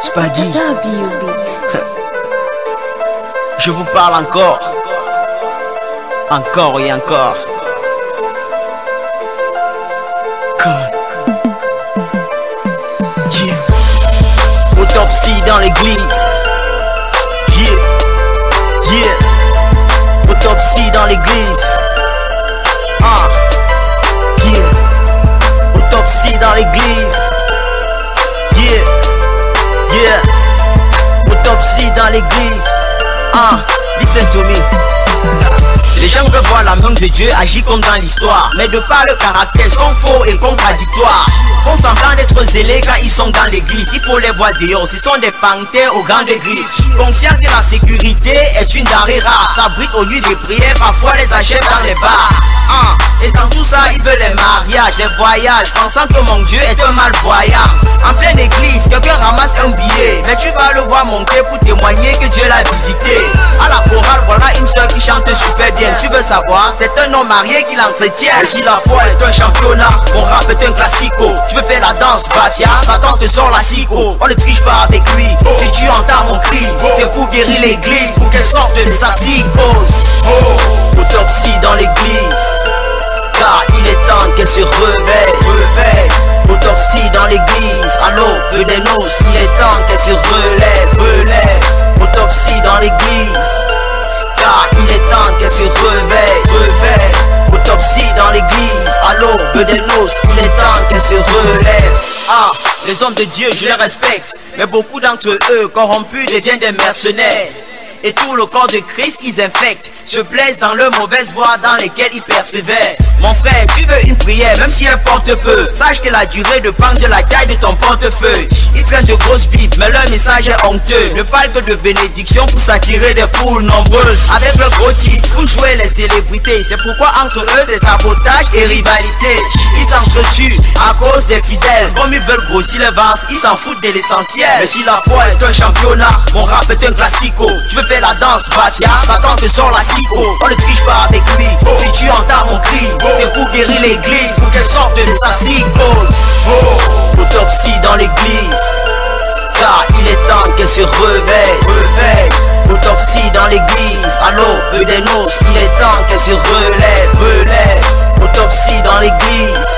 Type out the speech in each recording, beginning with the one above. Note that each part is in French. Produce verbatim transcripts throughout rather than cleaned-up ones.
Spaggy. Je vous parle encore. Encore et encore. Come on. Yeah. Autopsie dans l'église. Yeah. Yeah. Autopsie dans l'église. Ah. Yeah. Autopsie dans l'église. Yeah. Yeah. Autopsie dans l'église. Ah. Listen to me. Les gens revoient la main de Dieu agir comme dans l'histoire, mais de par le caractère sont faux et contradictoires. Font semblant d'être zélés quand ils sont dans l'église. Il faut les voir dehors, ce sont des panthères aux grandes griffes. Conscient que la sécurité est une denrée rare, s'abritent au lieu de prière, parfois les achètent dans les bars. Ah, et dans tout ça, ils veulent les mariages, les voyages, pensant que mon Dieu est un malvoyant. En pleine église, quelqu'un ramasse un billet, mais tu vas le voir monter pour témoigner que Dieu l'a visité. À la chorale, voilà une soeur qui chante super bien. Tu veux savoir, c'est un homme marié qui l'entretient. Et si la foi est un championnat, mon rap est un classico. Tu veux faire la danse, Bafia, Satan te sort la psycho. On ne triche pas avec lui, si tu entends mon cri, c'est pour guérir l'église, pour qu'elle sorte de sa psychose. Autopsie dans l'église, car il est temps qu'elle se réveille. Réveille. Autopsie dans l'église, à l'aube des noces, il est temps qu'elle se relève. Relève. Autopsie dans l'église, car il est temps qu'elle se réveille. Réveille. Autopsie dans l'église, à l'aube des noces, il est temps qu'elle se relève. Ah, les hommes de Dieu, je les respecte, mais beaucoup d'entre eux, corrompus, deviennent des mercenaires. Et tout le corps de Christ, ils infectent, se plaisent dans leurs mauvaises voies dans lesquelles ils persévèrent. Mon frère, tu veux une prière, même si elle porte peu, sache que la durée dépend de la taille de ton portefeuille. Ils traînent de grosses pipes, mais leur message est honteux. Ne parle que de bénédiction pour s'attirer des foules nombreuses. Avec le gros titre, pour jouer les célébrités. C'est pourquoi entre eux, c'est sabotage et rivalité. Ils s'entretuent à cause des fidèles. Comme ils veulent grossir le ventre, ils s'en foutent de l'essentiel. Mais si la foi est un championnat, mon rap est un classico. Tu veux faire la danse, Bafia, Satan te sort la psycho. On ne triche pas avec lui, si tu entends mon cri, c'est pour guérir l'église, pour qu'elle sorte de sa psychose. Autopsie dans l'église, car il est temps qu'elle se réveille. Réveille. Autopsie dans l'église, à l'aube des noces, il est temps qu'elle se relève. Relève. Autopsie dans l'église,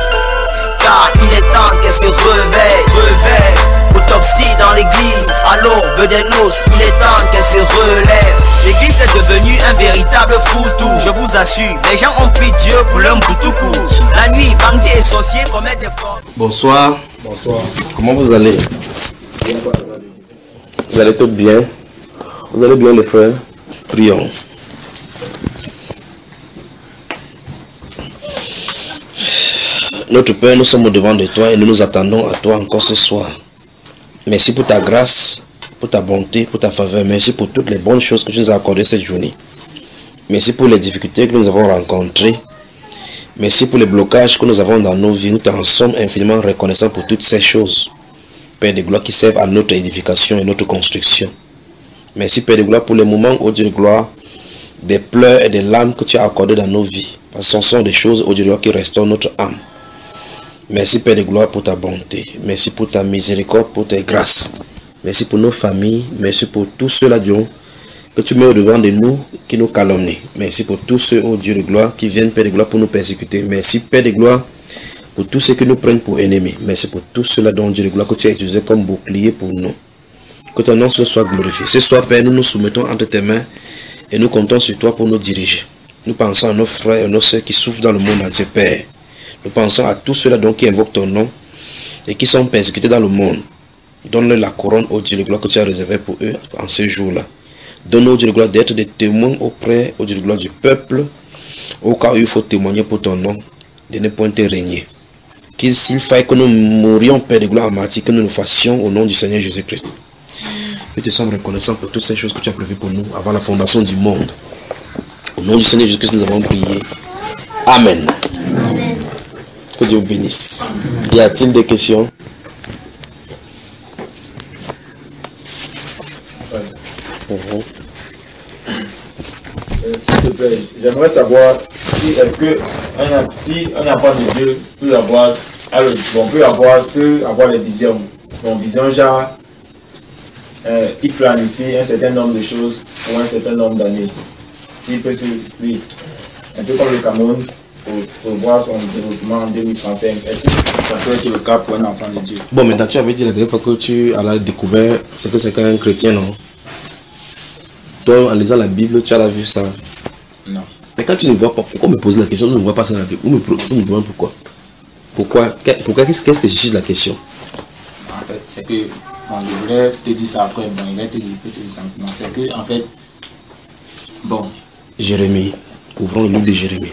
car il est temps qu'elle se réveille. Réveille. Autopsie dans l'église, à l'aube des noces, il est temps qu'elle se relève. L'église est devenue un véritable foutou, je vous assure. Les gens ont pris Dieu pour leur boutoukou. La nuit, bandits et sorciers commettent des fautes. Bonsoir. Bonsoir. Comment vous allez? Vous allez tout bien? Vous allez bien les frères? Prions. Notre Père, nous sommes au devant de toi et nous nous attendons à toi encore ce soir. Merci pour ta grâce, pour ta bonté, pour ta faveur. Merci pour toutes les bonnes choses que tu nous as accordées cette journée. Merci pour les difficultés que nous avons rencontrées. Merci pour les blocages que nous avons dans nos vies. Nous t'en sommes infiniment reconnaissants pour toutes ces choses. Père de gloire qui servent à notre édification et notre construction. Merci Père de gloire pour les moments, ô Dieu de gloire, des pleurs et des larmes que tu as accordées dans nos vies. Parce que ce sont des choses, ô Dieu de gloire, qui restaurent notre âme. Merci Père de gloire pour ta bonté. Merci pour ta miséricorde, pour tes grâces. Merci pour nos familles. Merci pour tous ceux-là, Dieu, que tu mets au devant de nous, qui nous calomnient. Merci pour tous ceux, ô Dieu de gloire, qui viennent, Père de gloire, pour nous persécuter. Merci Père de gloire, pour tous ceux qui nous prennent pour ennemis. Merci pour tous ceux-là, dont Dieu de gloire, que tu as utilisé comme bouclier pour nous. Que ton nom soit glorifié. Ce soir, Père, nous nous soumettons entre tes mains et nous comptons sur toi pour nous diriger. Nous pensons à nos frères et nos sœurs qui souffrent dans le monde entier, Père. Nous pensons à tous ceux-là donc qui invoquent ton nom et qui sont persécutés dans le monde. Donne-leur la couronne, ô Dieu de gloire, que tu as réservée pour eux en ce jour-là. Donne-nous, ô Dieu de gloire, d'être des témoins auprès, ô Dieu de gloire, du peuple, au cas où il faut témoigner pour ton nom, de ne point te régner. Qu'il s'il faille que nous mourions, Père de gloire, en martyr, que nous le fassions au nom du Seigneur Jésus-Christ. Nous te sommes reconnaissants pour toutes ces choses que tu as prévues pour nous avant la fondation du monde. Au nom du Seigneur Jésus-Christ, nous avons prié. Amen. Amen. Que Dieu vous bénisse. Y a-t-il des questions? Ouais. Uh-huh. euh, S'il te plaît, j'aimerais savoir si est-ce que un, si un enfant de Dieu peut avoir, alors, bon, peut avoir, peut avoir les visions. Bon, vision genre, euh, il planifie un certain nombre de choses pour un certain nombre d'années. S'il peut se... Oui, un peu comme le Cameroun, pour, pour voir son développement en deux mille trente-cinq. Est-ce que ça peut être le cas pour un enfant de Dieu? Bon, maintenant tu avais dit la dernière fois que tu as découvert ce que c'est qu'un chrétien, non? Toi, en lisant la Bible, tu as vu ça? Non. Mais quand tu ne vois pas, pourquoi me poser la question? Tu ne vois pas ça dans la Bible. Ou me, tu me demandes pourquoi? Pourquoi? Pourquoi? Qu'est-ce que tu suscite la question? En fait, c'est que, bon, je voulais te dire ça après, bon, il va te dire, te dire ça maintenant. C'est que, en fait, bon. Jérémie. Ouvrons le livre de Jérémie.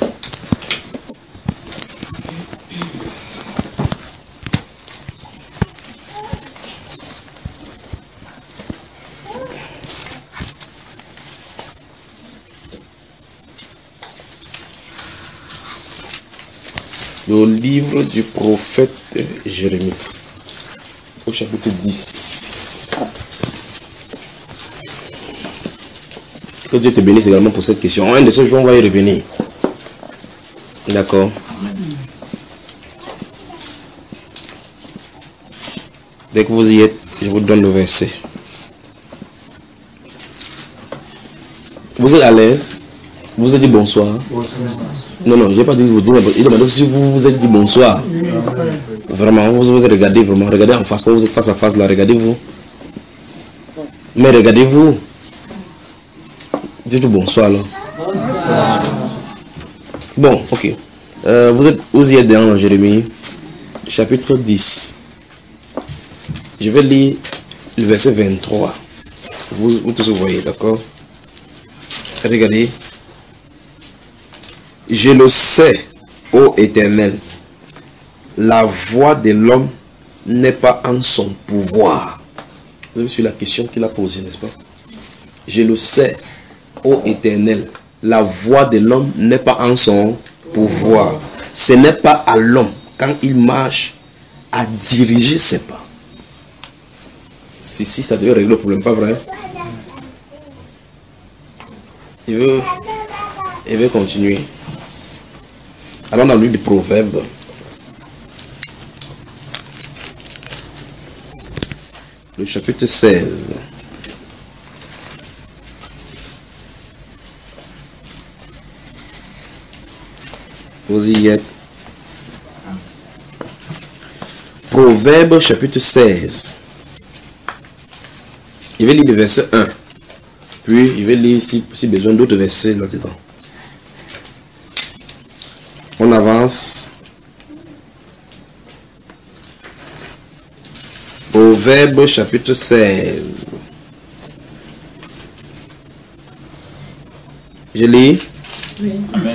Le livre du prophète Jérémie, au chapitre dix. Que Dieu te bénisse également pour cette question. Un de ces jours, on va y revenir. D'accord. Dès que vous y êtes, je vous donne le verset. Vous êtes à l'aise? Vous êtes dit bonsoir? Bonsoir. Non, non, je n'ai pas dit que vous dites. Il demande si vous vous êtes dit bonsoir. Vraiment, vous vous regardez vraiment. Regardez en face, quand vous êtes face à face là, regardez-vous. Mais regardez-vous. Dites bonsoir là. Bonsoir. Bon, ok. Euh, vous êtes, vous y êtes dans Jérémie, chapitre dix. Je vais lire le verset vingt-trois. Vous, vous tous vous voyez, d'accord? Regardez. Je le sais, ô Éternel, la voix de l'homme n'est pas en son pouvoir. Vous avez su la question qu'il a posée, n'est-ce pas? Je le sais, ô Éternel, la voix de l'homme n'est pas en son pouvoir. Ce n'est pas à l'homme, quand il marche, à diriger ses pas. Si, si, ça devait régler le problème, pas vrai? Il veut, il veut continuer. Alors dans le livre du Proverbe, le chapitre seize. Vous y êtes. Proverbe chapitre seize. Il va lire le verset un. Puis il va lire si, si besoin d'autres versets là-dedans. On avance. Proverbe chapitre seize. Je lis. Oui. Amen.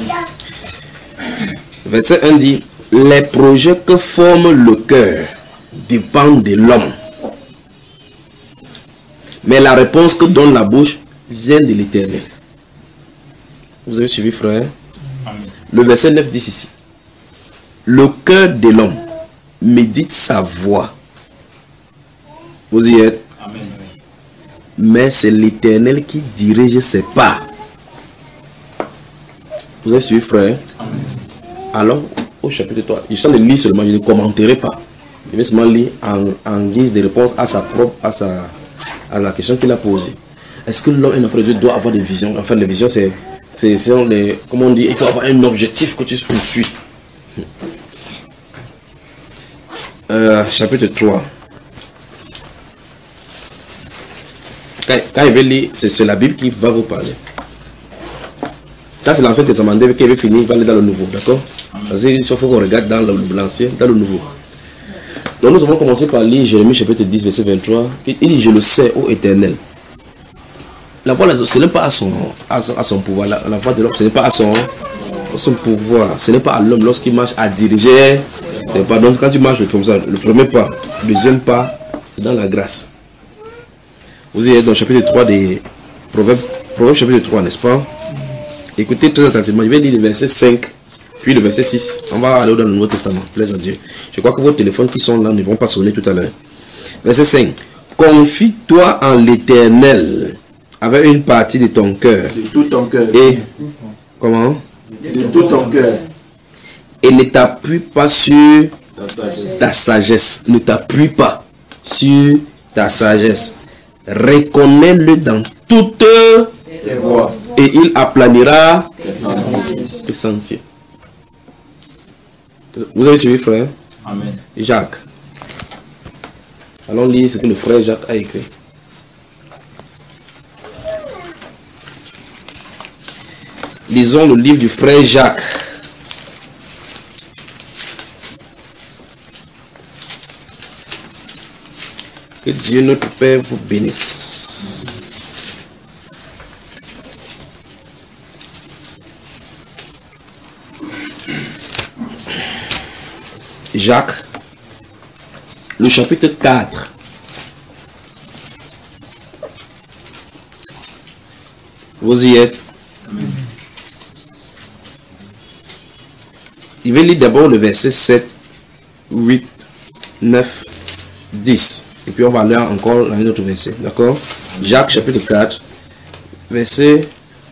Verset un dit, les projets que forme le cœur dépendent de l'homme. Mais la réponse que donne la bouche vient de l'Éternel. Vous avez suivi, frère? Amen. Le verset neuf dit ici, le cœur de l'homme médite sa voix. Vous y êtes? Amen. Mais c'est l'Éternel qui dirige ses pas. Vous avez suivi, frère? Amen. Alors, au chapitre trois, je suis en train de lire seulement, je ne commenterai pas. Je vais seulement lire en, en guise de réponse à sa propre, à, sa, à la question qu'il a posée. Est-ce que l'homme, un enfant de Dieu, doit avoir des visions? Enfin, les visions, c'est, c'est, c'est les, comment on dit, il faut avoir un objectif que tu poursuis. Euh, chapitre trois. Quand, quand il veut lire, c'est la Bible qui va vous parler. Ça, c'est l'Ancien Testament. Dès qu'il veut finir, il va aller dans le Nouveau. D'accord? Parce qu'il faut qu'on regarde dans l'Ancien, dans le Nouveau. Donc, nous avons commencé par lire Jérémie chapitre dix, verset vingt-trois. Il dit, je le sais, ô Éternel. La voix, ce n'est pas à son, à son, à son pouvoir. La, la voix de l'homme, ce n'est pas à son, à son pouvoir. Ce n'est pas à l'homme lorsqu'il marche à diriger. C'est pas, donc, quand tu marches comme ça, le premier pas, le deuxième pas, c'est dans la grâce. Vous êtes dans le chapitre trois des Proverbes, Proverbes chapitre trois, n'est-ce pas? Écoutez très attentivement. Je vais lire le verset cinq, puis le verset six. On va aller dans le Nouveau Testament. Plaise à Dieu. Je crois que vos téléphones qui sont là ne vont pas sonner tout à l'heure. Verset cinq. Confie-toi en l'Éternel avec une partie de ton cœur. De tout ton cœur. Et comment? De tout ton cœur. Et ne t'appuie pas sur ta sagesse. ta sagesse. Ne t'appuie pas sur ta sagesse. Reconnais-le dans toutes les voies. Et il aplanira les sentiers. Vous avez suivi, frère? Amen. Jacques. Allons lire ce que le frère Jacques a écrit. Lisons le livre du frère Jacques. Que Dieu notre Père vous bénisse. Jacques, le chapitre quatre. Vous y êtes? Amen. Il va lire d'abord le verset sept, huit, neuf, dix. Et puis on va lire encore un autre verset. D'accord? Jacques chapitre quatre, verset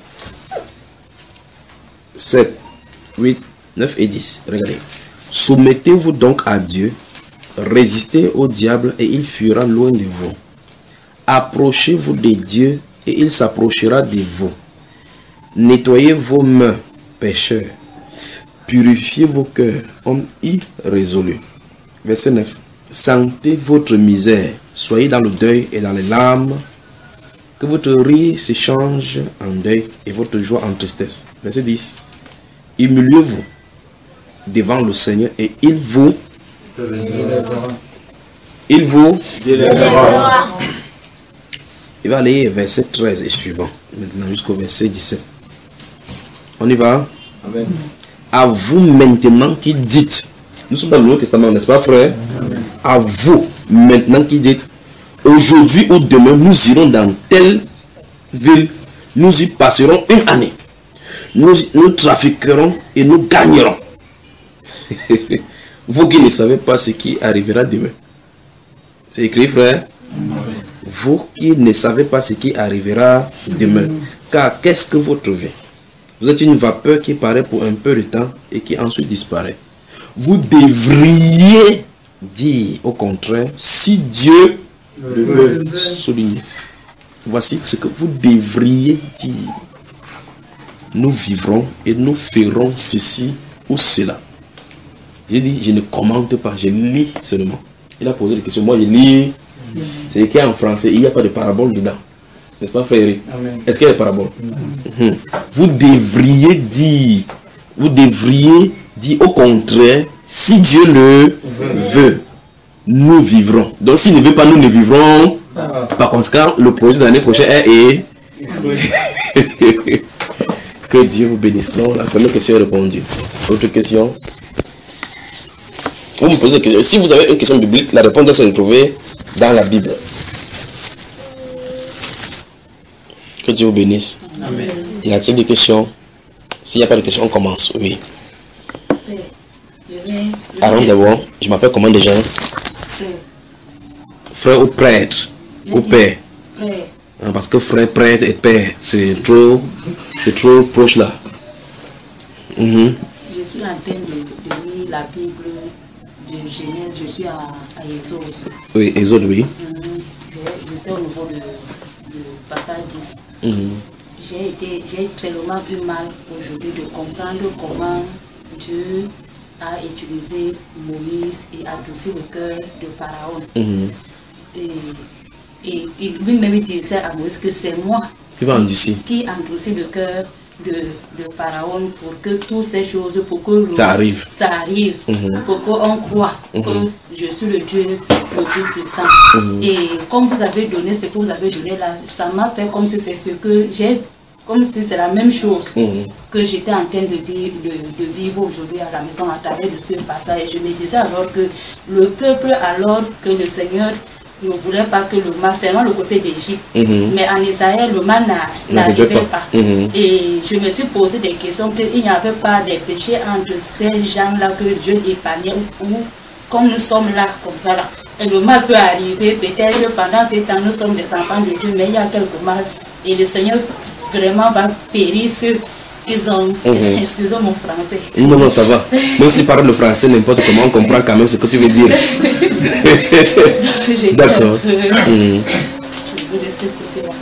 sept, huit, neuf et dix. Regardez. Soumettez-vous donc à Dieu, résistez au diable et il fuira loin de vous. Approchez-vous de Dieu et il s'approchera de vous. Nettoyez vos mains, pécheurs. Purifiez vos cœurs, hommes irrésolus. Verset neuf. Sentez votre misère, soyez dans le deuil et dans les larmes. Que votre rire se change en deuil et votre joie en tristesse. Verset dix. Humiliez-vous devant le Seigneur et il vous il vous élèvera. Il va aller verset treize et suivant maintenant jusqu'au verset dix-sept. On y va? Amen. À vous maintenant qui dites, nous sommes dans le Nouveau Testament, n'est-ce pas, frère? Amen. À vous maintenant qui dites, aujourd'hui ou demain nous irons dans telle ville, nous y passerons une année, nous, nous trafiquerons et nous gagnerons. Vous qui ne savez pas ce qui arrivera demain. C'est écrit, frère. Vous qui ne savez pas ce qui arrivera demain. Car qu'est-ce que votre vie? Vous êtes une vapeur qui paraît pour un peu de temps et qui ensuite disparaît. Vous devriez dire au contraire, si Dieu le veut. Souligner. Voici ce que vous devriez dire. Nous vivrons et nous ferons ceci ou cela. J'ai dit, je ne commente pas, je lis seulement. Il a posé des questions, moi je lis. C'est écrit en français, il n'y a pas de parabole dedans. N'est-ce pas, frère? Est-ce qu'il y a des paraboles? Mmh. Vous devriez dire, vous devriez dire au contraire, si Dieu le veut, nous vivrons. Donc s'il ne veut pas, nous ne vivrons. Par conséquent, le projet de l'année prochaine est et... Que Dieu vous bénisse. Non, la première question est répondue. Autre question? Vous me posez une question. Si vous avez une question biblique, la réponse doit se retrouver dans la Bible. Que Dieu vous bénisse. Amen. Y a-t-il des questions? S'il n'y a pas de questions, on commence. Oui. Allons d'abord. Je m'appelle comment déjà? Frère. Frère ou prêtre? Ou père? Frère. Ah, parce que frère, prêtre et père, c'est trop, c'est trop proche là. Mm-hmm. Je suis en train de, de lire la Bible de Genèse, je suis à, à Exode. Oui, Exode, oui. Mm-hmm. J'étais au niveau de, de passage dix. Mm-hmm. J'ai été, j'ai tellement eu mal aujourd'hui de comprendre comment Dieu a utilisé Moïse et adouci le cœur de Pharaon. Mm-hmm. Et, et, et lui-même disait à Moïse que c'est moi qui va endurcir, qui endurcit le cœur de, de Pharaon pour que toutes ces choses, pour que le, ça arrive, ça arrive mm-hmm. pour qu'on croit mm-hmm. que je suis le Dieu le plus puissant. Mm-hmm. Et comme vous avez donné ce que vous avez donné là, ça m'a fait comme si c'est ce que j'ai, comme si c'est la même chose mm-hmm. que j'étais en train de vivre, de, de vivre aujourd'hui à la maison à travers de ce passage. Et je me disais alors que le peuple, alors que le Seigneur ne voulait pas que le mal, c'est vraiment le côté d'Égypte, mm-hmm. mais en Israël, le mal n'arrivait pas. pas. Mm-hmm. Et je me suis posé des questions, qu'il n'y avait pas de péché entre ces gens-là que Dieu épargnait, ou, ou comme nous sommes là, comme ça là. Et le mal peut arriver, peut-être pendant ces temps, nous sommes des enfants de Dieu, mais il y a quelques mal, et le Seigneur vraiment va périr ceux qu'ils ont, mm-hmm. excusez mon français. Non, non, ça va. Même si parle le français, n'importe comment, on comprend quand même ce que tu veux dire. D'accord. Mm-hmm. de ce côté-là.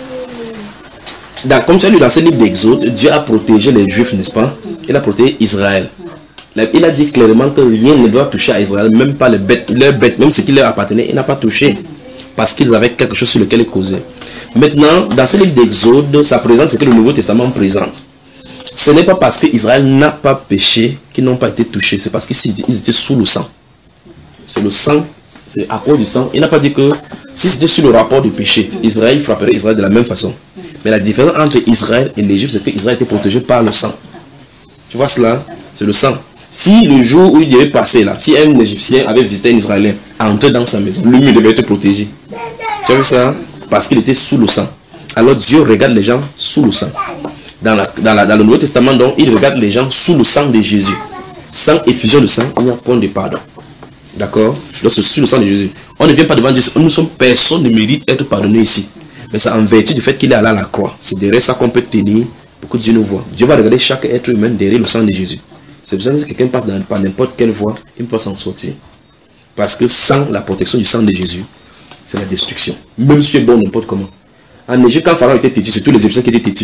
Dans, comme tu as lu dans ce livre d'Exode, Dieu a protégé les Juifs, n'est-ce pas? Il a protégé Israël. Il a dit clairement que rien ne doit toucher à Israël, même pas les bêtes, leurs bêtes, même ce qui leur appartenait, il n'a pas touché. Parce qu'ils avaient quelque chose sur lequel ils causaient. Maintenant, dans ce livre d'Exode, ça présente ce que le Nouveau Testament présente. Ce n'est pas parce qu'Israël n'a pas péché qu'ils n'ont pas été touchés. C'est parce qu'ils étaient sous le sang. C'est le sang, c'est à cause du sang. Il n'a pas dit que si c'était sur le rapport du péché, Israël frapperait Israël de la même façon. Mais la différence entre Israël et l'Égypte, c'est qu'Israël était protégé par le sang. Tu vois cela? C'est le sang. Si le jour où il devait passer là, si un Égyptien avait visité un Israélien, entrait dans sa maison, lui, il devait être protégé. Tu as vu ça? Parce qu'il était sous le sang. Alors Dieu regarde les gens sous le sang. Dans, la, dans, la, dans le Nouveau Testament, donc, il regarde les gens sous le sang de Jésus. Sans effusion de sang, il n'y a point de pardon. D'accord? Donc c'est sous le sang de Jésus. On ne vient pas devant Dieu. Nous sommes, personne ne mérite d'être pardonné ici. Mais c'est en vertu du fait qu'il est allé à la croix. C'est derrière ça qu'on peut tenir pour que Dieu nous voit. Dieu va regarder chaque être humain derrière le sang de Jésus. C'est pour ça que si quelqu'un passe dans, par n'importe quelle voie, il ne peut pas s'en sortir. Parce que sans la protection du sang de Jésus, c'est la destruction. Même si tu es bon n'importe comment. En Égypte, quand Pharaon était têtu, c'est tous les Égyptiens qui étaient têtus.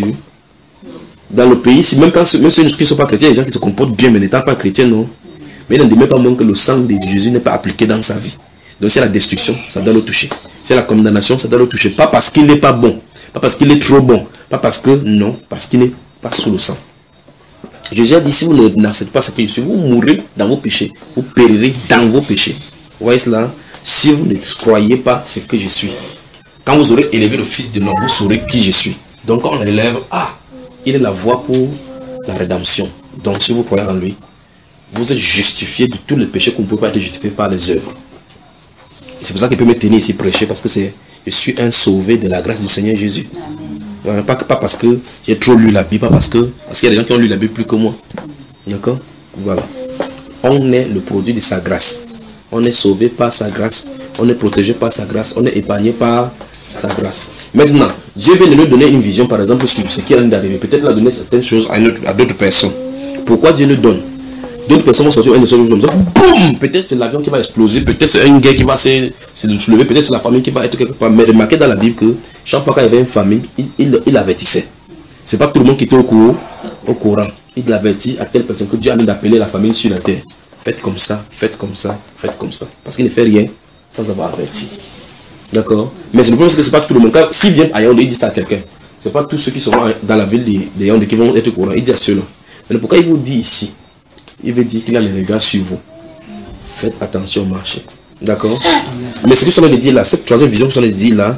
Dans le pays, même, quand, même ceux qui ne sont pas chrétiens, il y a des gens qui se comportent bien, mais n'étant pas chrétiens, non. Mais il n'en demeure pas moins que le sang de Jésus n'est pas appliqué dans sa vie. Donc c'est la destruction, ça doit le toucher. C'est la condamnation, ça doit le toucher. Pas parce qu'il n'est pas bon, pas parce qu'il est trop bon, pas parce que, non, parce qu'il n'est pas sous le sang. Jésus a dit, si vous n'acceptez pas ce que je suis, vous mourrez dans vos péchés. Vous périrez dans vos péchés. Vous voyez cela? Si vous ne croyez pas ce que je suis, quand vous aurez élevé le Fils de l'homme, vous saurez qui je suis. Donc quand on élève, ah, il est la voie pour la rédemption. Donc si vous croyez en lui, vous êtes justifié de tous les péchés qu'on ne peut pas être justifié par les œuvres. C'est pour ça qu'il peut me tenir ici prêcher, parce que c'est, je suis un sauvé de la grâce du Seigneur Jésus. Voilà, pas, pas parce que j'ai trop lu la Bible, pas parce que parce qu'il y a des gens qui ont lu la Bible plus que moi. D'accord? Voilà. On est le produit de sa grâce. On est sauvé par sa grâce. On est protégé par sa grâce. On est épargné par sa grâce. Maintenant, Dieu vient de nous donner une vision, par exemple, sur ce qui est d'arriver. Peut-être il a donné certaines choses à, à d'autres personnes. Pourquoi Dieu nous donne? D'autres personnes vont sortir un seul jour, boum! Peut-être c'est l'avion qui va exploser, peut-être c'est une guerre qui va se, se soulever, peut-être c'est la famille qui va être quelque part. Mais remarquez dans la Bible que chaque fois qu'il y avait une famine, il, il, il avertissait. C'est pas tout le monde qui était au courant, au courant. Il avertit à telle personne que Dieu a mis d'appeler la famine sur la terre. Faites comme ça, faites comme ça, faites comme ça. Parce qu'il ne fait rien sans avoir averti. D'accord? Mais le problème c'est que c'est pas tout le monde. S'il vient à Yaoundé, il dit ça à quelqu'un. C'est pas tous ceux qui seront dans la ville de Yaoundé qui vont être au courant. Il dit à ceux-là. Mais pourquoi il vous dit ici? Il veut dire qu'il a les regards sur vous. Faites attention au marché. D'accord? Mais ce que je suis dire là, cette troisième vision que je suis dire là,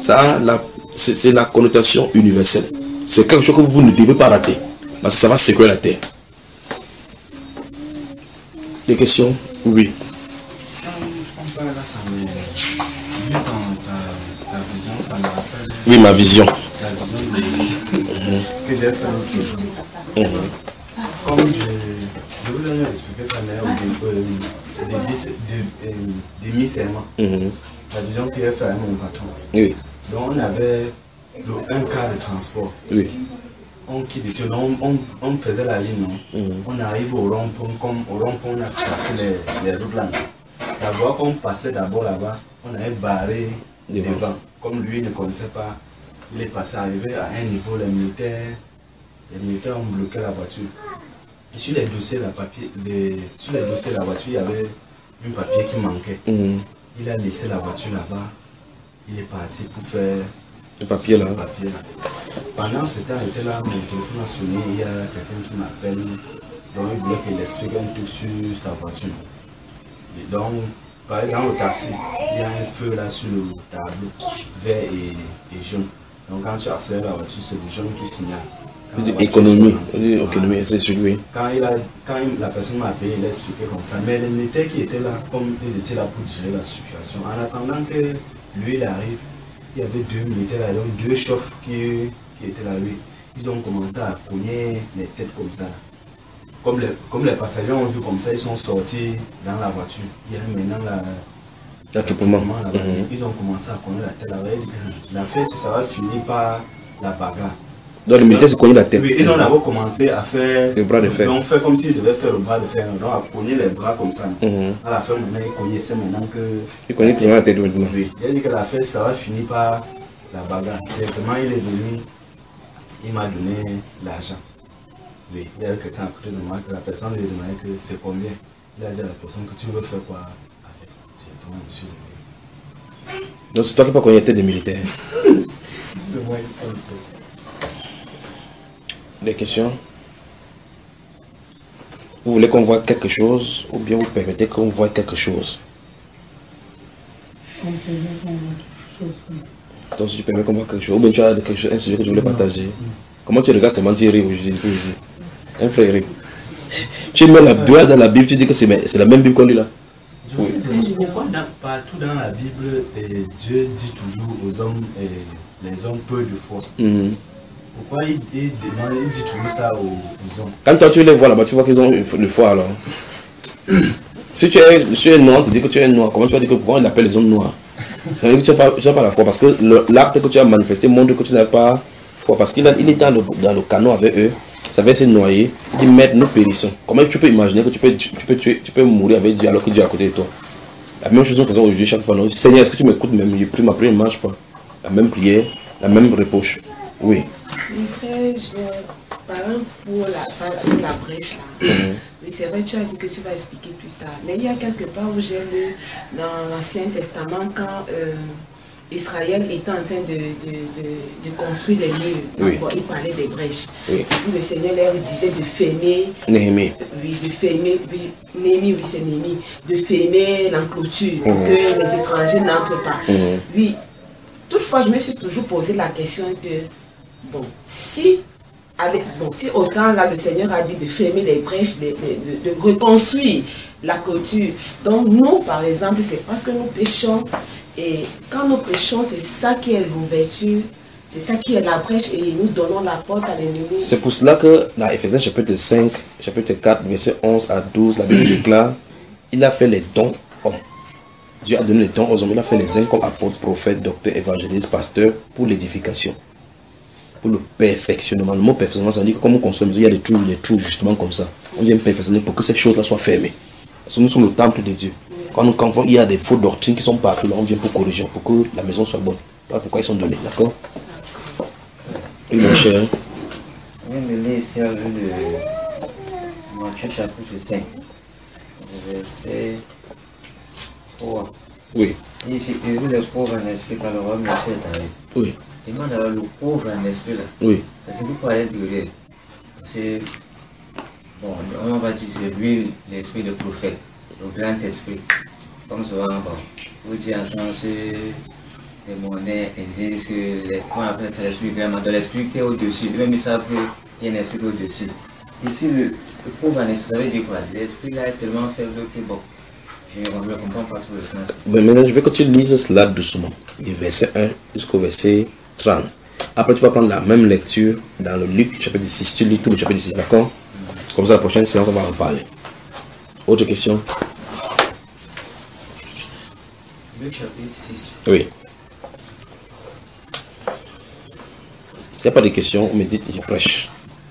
c'est la connotation universelle. C'est quelque chose que vous ne devez pas rater. Parce que ça va secouer la terre. Les questions? Oui. Oui, ma vision. Que j'ai fait un peu. Comme je, je vous ai expliqué ça d'ailleurs au début serment. La vision que j'ai fait à mon patron. Oui. Donc on avait le, un cas de transport. Oui. On quitte ici, on, on, on faisait la ligne, non? Mm-hmm. On arrive au rond-point, comme au rond-point on a cassé les, les routes là. La voie qu'on passait d'abord là-bas, on avait barré devant. devant. Comme lui ne connaissait pas, il est passé, arrivé à un niveau, les militaires, les militaires ont bloqué la voiture. Et sur les dossiers, la papier, les, sur les dossiers de la voiture, il y avait un papier qui manquait. Mm-hmm. Il a laissé la voiture là-bas, il est parti pour faire le papier là. Le papier là. Pendant ce temps, j'étais là, mon téléphone a sonné, il y a quelqu'un qui m'appelle, donc il voulait qu'il explique un truc sur sa voiture. Et donc, par exemple, au taxi, il y a un feu là sur le tableau, vert et, et jaune. Donc quand tu accélères la voiture, c'est le jaune qui signale. Économie, économie, c'est celui. Quand, il a, quand il, la personne m'a appelé, il a expliqué comme ça. Mais les militaires qui étaient là, comme ils étaient là pour gérer la situation, en attendant que lui il arrive, il y avait deux militaires là, donc deux chauffeurs qui, qui étaient là, lui. Ils ont commencé à cogner les têtes comme ça. Comme les, comme les passagers ont vu comme ça, ils sont sortis dans la voiture. Il y a maintenant la... l'attroupement. Mm-hmm. Ils ont commencé à cogner la tête là. L'affaire, ça va finir par la bagarre. Donc les militaires se cognaient la tête. Oui, ils ont d'abord commencé à faire le bras de fer. Donc fait comme s'ils devaient faire le bras de fer, donc à cogner les bras comme ça. Mm-hmm. À la fin, maintenant, ils cognaient, c'est maintenant que... Ils cognaient la tête maintenant. Oui, il a dit que la fête, ça va finir par la bagarre. Directement, il est venu, il m'a donné l'argent. Oui, il y avait quelqu'un à côté de moi, que la personne lui a demandé que c'est combien. Il a dit à la personne que tu veux faire quoi avec. C'est bon, monsieur. Donc c'est toi qui n'as pas connecté des militaires. C'est moi, il Des questions? Vous voulez qu'on voit quelque chose ou bien vous permettez qu'on voit quelque chose? On peut voir quelque chose. Donc si tu permets qu'on voit quelque chose, ou bien tu as quelque chose, un sujet que tu voulais partager. Comment tu regardes seulement tu ris aujourd'hui? Un frère rit. Tu mets la Bible dans la Bible, tu dis que c'est la même Bible qu'on lit là. Oui. Pourquoi partout dans la Bible, eh, Dieu dit toujours aux hommes, eh, les hommes peu de foi. Mm-hmm. Pourquoi il, il, demande, il dit toujours ça aux, aux hommes? Quand toi tu les vois là-bas, tu vois qu'ils ont le foi alors. Si tu es, si tu es noir, tu dis que tu es noir. Comment tu vas dire que pourquoi il appelle les hommes noirs? Ça veut dire que tu n'as pas, pas la foi. Parce que l'acte que tu as manifesté montre que tu n'as pas foi. Parce qu'il il est dans le, dans le canot avec eux. Ça va se noyer. Il dit, maître, nous périssons. Comment tu peux imaginer que tu peux, tu, tu peux, tuer, tu peux mourir avec Dieu alors que Dieu est à côté de toi? La même chose nous faisons aujourd'hui chaque fois. Non? Seigneur, est-ce que tu m'écoutes même? Je prie, ma prière ne marche pas. La même prière, la même reproche. Oui. Frère, je parle pour la, pour la brèche là. Mm-hmm. Oui, c'est vrai, tu as dit que tu vas expliquer plus tard. Mais il y a quelque part où j'ai lu dans l'Ancien Testament quand euh, Israël était en train de, de, de, de construire les murs. Oui. Donc, il parlait des brèches. Oui. Puis le Seigneur leur disait de fermer. Néhémie. Oui, de fermer. Oui, Néhémie, oui, c'est Néhémie. De fermer l'enclôture pour mm-hmm. que les étrangers n'entrent pas. Mm-hmm. Oui. Toutefois, je me suis toujours posé la question que, bon, si, allez, bon, si autant là le Seigneur a dit de fermer les brèches, de, de, de reconstruire la clôture, donc nous, par exemple, c'est parce que nous péchons, et quand nous péchons, c'est ça qui est l'ouverture, c'est ça qui est la brèche, et nous donnons la porte à l'ennemi. C'est pour cela que dans Éphésiens chapitre cinq, chapitre quatre, verset onze à douze, la Bible déclare, il a fait les dons hommes. Dieu a donné les dons aux hommes, il a fait les uns comme apôtres, prophètes, docteurs, évangélistes, pasteurs, pour l'édification, pour le perfectionnement. Le mot perfectionnement, ça veut dire que comme on construit, il y a des trous, des trous justement comme ça. On vient perfectionner pour que ces choses-là soient fermées. Parce que nous sommes le temple de Dieu. Quand, nous, quand il y a des fausses doctrines qui sont partout, là, on vient pour corriger, pour que la maison soit bonne. Voilà pourquoi ils sont donnés, d'accord? Oui, mon cher. Oui, mais ici, avec le Matthieu chapitre cinq, verset trois. Oui. Ici, il dit le pauvre en esprit quand le roi monsieur est arrivé. Oui. Il demande alors le pauvre en esprit là. Oui. C'est pour parler de réel. C'est, bon, on va dire c'est lui l'esprit de prophète, le grand esprit. Comme souvent, bon, vous dites ensemble, c'est des monnaies, ils disent que, les, comment on appelle ça, l'esprit vraiment, de l'esprit qui est au-dessus. Même ils savent qu'il y a un esprit au-dessus. Ici, le, le pauvre en esprit, ça veut dire quoi? L'esprit là est tellement faible que bon. Je ne comprends pas tout le sens. Mais maintenant, je veux que tu lises cela doucement, du verset un jusqu'au verset trente. Après, tu vas prendre la même lecture dans le Luc, chapitre six. Tu lis tout le chapitre six, d'accord? Mm-hmm. Comme ça, la prochaine séance, on va en parler. Autre question? Luc, chapitre six. Oui. S'il n'y a pas de questions, on me dit, je prêche.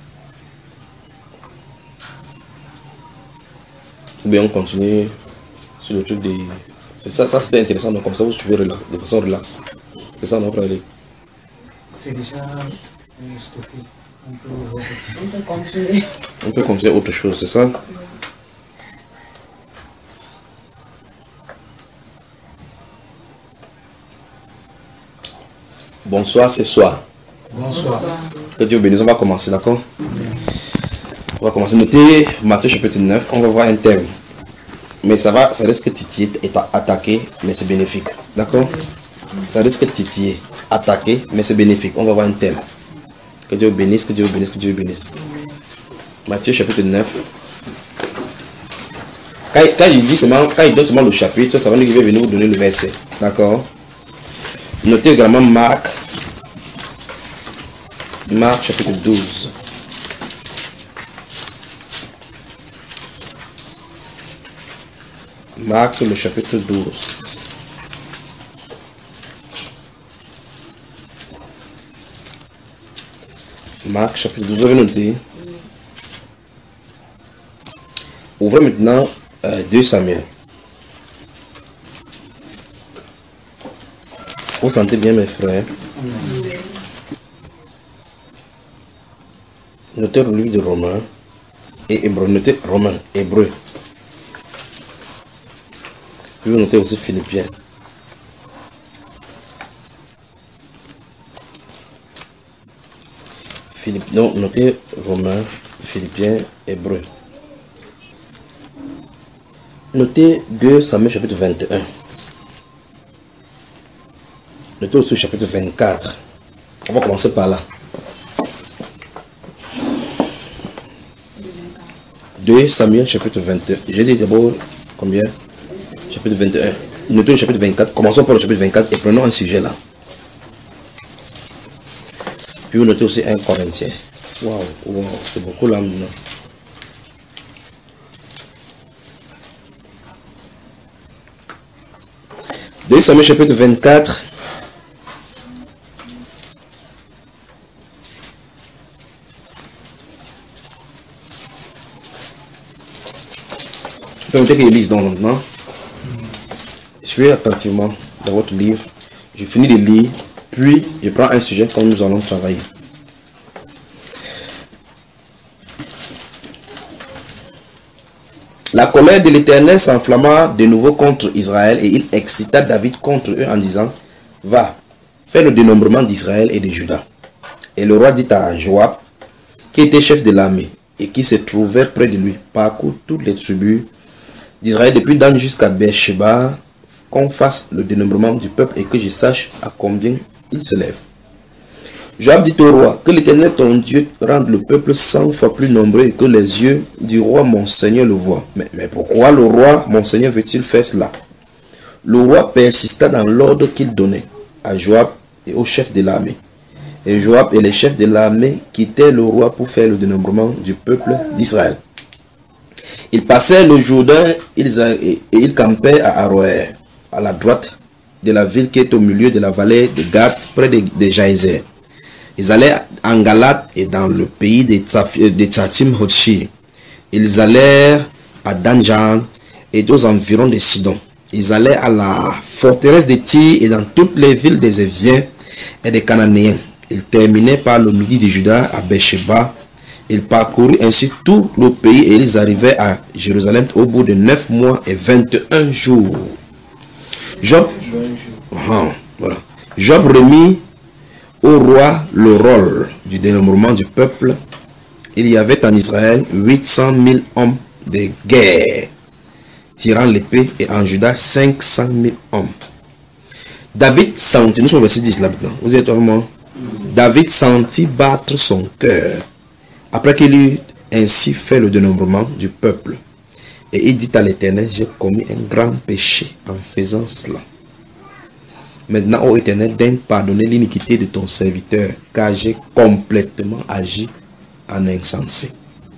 Ou bien on continue sur le truc des... C'est ça, ça c'était intéressant, donc comme ça vous suivez relax, de façon relax. C'est ça, mon frère. C'est déjà stoppé. On peut... on peut continuer. On peut continuer autre chose, c'est ça? Bonsoir, c'est soir. Bonsoir. Que Dieu bénisse, on va commencer, d'accord? On va commencer. Notez Matthieu chapitre neuf, on va voir un terme. Mais ça va, ça risque de titiller et attaquer, mais c'est bénéfique. D'accord? Ça risque de titiller, attaquer, mais c'est bénéfique. On va voir un thème. Que Dieu bénisse, que Dieu bénisse, que Dieu bénisse. Matthieu chapitre neuf. Quand, quand il dit seulement, quand il donne seulement le chapitre, ça va nous venir vous donner le verset. D'accord? Notez également Marc. Marc chapitre douze. Marc le chapitre douze. Marc chapitre douze, vous avez noté. Ouvrez maintenant euh, deux Samuel. Vous sentez bien mes frères? Notez le livre de Romains et Hébreu. Notez Romains, Hébreu. Puis vous notez aussi Philippiens. Philippe, non, notez Romains, Philippiens, Hébreu. Notez deux Samuel chapitre vingt et un. Notez aussi le chapitre vingt-quatre. On va commencer par là. deux Samuel chapitre vingt et un. J'ai dit d'abord combien? Chapitre vingt et un. Notez le chapitre vingt-quatre. Commençons par le chapitre vingt-quatre et prenons un sujet là. Puis vous notez aussi un Corinthien. Waouh, wow, c'est beaucoup là maintenant. deux Samuel chapitre vingt-quatre. Permettez qu'il lise donc maintenant. Suivez attentivement dans votre livre. Je finis de lire, puis je prends un sujet comme nous allons travailler. La colère de l'Éternel s'enflamma de nouveau contre Israël et il excita David contre eux en disant: Va, fais le dénombrement d'Israël et de Juda. Et le roi dit à Joab, qui était chef de l'armée et qui se trouvait près de lui, parcours toutes les tribus d'Israël depuis Dan jusqu'à Beersheba, qu'on fasse le dénombrement du peuple et que je sache à combien il se lève. Joab dit au roi: que l'Éternel ton Dieu rende le peuple cent fois plus nombreux et que les yeux du roi mon Seigneur le voient. Mais, mais pourquoi le roi mon Seigneur veut-il faire cela? Le roi persista dans l'ordre qu'il donnait à Joab et au chef de l'armée. Et Joab et les chefs de l'armée quittaient le roi pour faire le dénombrement du peuple d'Israël. Ils passèrent le Jourdain et ils campaient à Aroër, à la droite de la ville qui est au milieu de la vallée de Gad, près de, de Jaézer. Ils allaient en Galate et dans le pays de Tzatim Hodshi. Ils allèrent à Danjan et aux environs de Sidon. Ils allaient à la forteresse de Tyr et dans toutes les villes des Éviens et des Cananéens. Ils terminaient par le midi de Juda à Beersheba. Ils parcoururent ainsi tout le pays et ils arrivaient à Jérusalem au bout de neuf mois et vingt et un jours. Job, ah, voilà. Job remit au roi le rôle du dénombrement du peuple. Il y avait en Israël huit cent mille hommes de guerre tirant l'épée et en Juda cinq cent mille hommes. David sentit, nous sommes au verset dix là maintenant, vous êtes vraiment. David sentit battre son cœur après qu'il eut ainsi fait le dénombrement du peuple. Et il dit à l'Éternel: j'ai commis un grand péché en faisant cela. Maintenant, ô Éternel, daigne pardonner l'iniquité de ton serviteur, car j'ai complètement agi en insensé.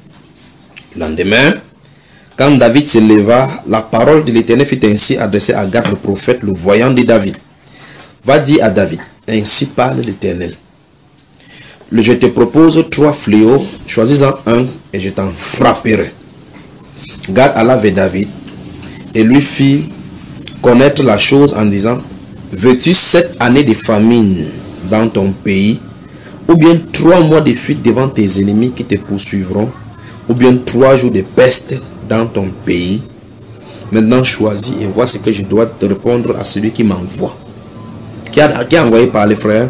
Le lendemain, quand David se leva, la parole de l'Éternel fut ainsi adressée à Gad le prophète, le voyant de David. Va dire à David: ainsi parle l'Éternel. Je te propose trois fléaux, choisis-en un et je t'en frapperai. Gad alla vers David et lui fit connaître la chose en disant: veux-tu sept années de famine dans ton pays, ou bien trois mois de fuite devant tes ennemis qui te poursuivront, ou bien trois jours de peste dans ton pays? Maintenant choisis et vois ce que je dois te répondre à celui qui m'envoie. Qui a, qui a envoyé par les frères?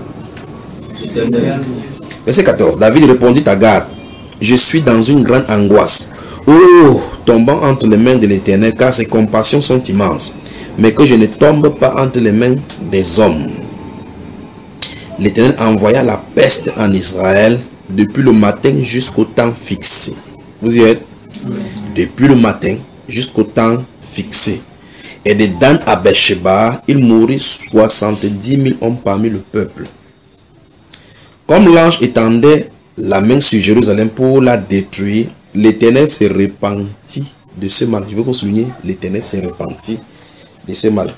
Verset quatorze. David répondit à Gad: je suis dans une grande angoisse, oh, tombant entre les mains de l'Éternel, car ses compassions sont immenses, mais que je ne tombe pas entre les mains des hommes. L'Éternel envoya la peste en Israël depuis le matin jusqu'au temps fixé. Vous y êtes? Oui. Depuis le matin jusqu'au temps fixé. Et de Dan à Beersheba, il mourut soixante-dix mille hommes parmi le peuple. Comme l'ange étendait la main sur Jérusalem pour la détruire, l'Éternel se repentit de ce mal. Je veux vous souligner, l'Éternel se repentit de ce mal.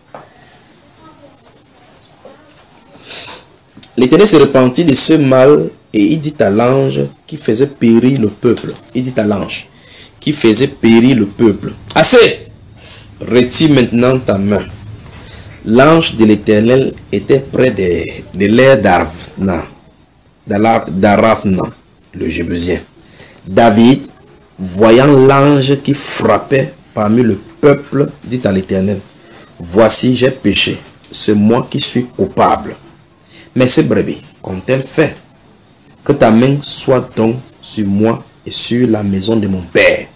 L'Éternel se repentit de ce mal et il dit à l'ange qui faisait périr le peuple. Il dit à l'ange qui faisait périr le peuple: assez, retire maintenant ta main. L'ange de l'Éternel était près de, de l'air d'Aravna, d'Aravna, le Jébusien. David, voyant l'ange qui frappait parmi le peuple, dit à l'Éternel, voici, j'ai péché, c'est moi qui suis coupable. Mais ces brebis, qu'ont-elles fait? Que ta main soit donc sur moi et sur la maison de mon père.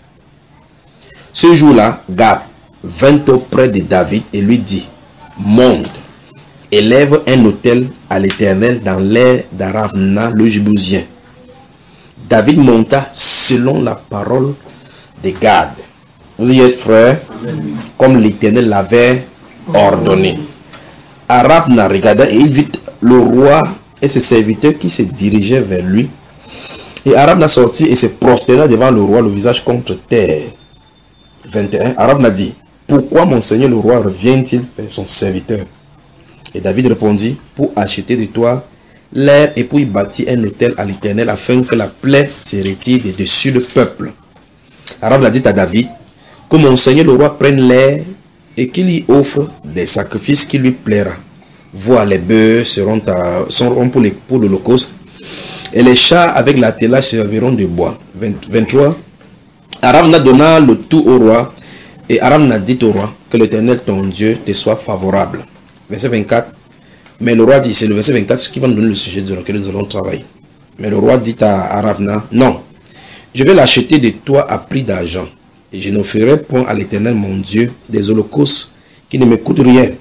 Ce jour-là, Gad vint auprès de David et lui dit, monte, élève un autel à l'Éternel dans l'air d'Aravna le Jébusien. David monta selon la parole de Gad. Vous y êtes, frères, comme l'Éternel l'avait ordonné. Aravna regarda et il vit le roi et ses serviteurs qui se dirigeaient vers lui. Et Aravna sortit et se prosterna devant le roi, le visage contre terre. vingt et un. Aravna dit, pourquoi mon seigneur le roi revient-il vers son serviteur? Et David répondit, pour acheter de toi l'air et pour y bâtir un autel à l'Éternel afin que la plaie se retire de dessus le peuple. Aravna dit à David, que mon seigneur le roi prenne l'air et qu'il y offre des sacrifices qui lui plaira. Voir les bœufs seront, à, seront pour, les, pour l'holocauste et les chats avec l'attelage serviront de bois. vingt-trois. Aravna donna le tout au roi et Aravna dit au roi que l'Éternel ton Dieu te soit favorable. Verset vingt-quatre. Mais le roi dit, c'est le verset vingt-quatre qui va nous donner le sujet de lequel nous allons travailler. Mais le roi dit à Aravna, non, je vais l'acheter de toi à prix d'argent et je n'offrirai point à l'Éternel mon Dieu des holocaustes qui ne me coûtent rien.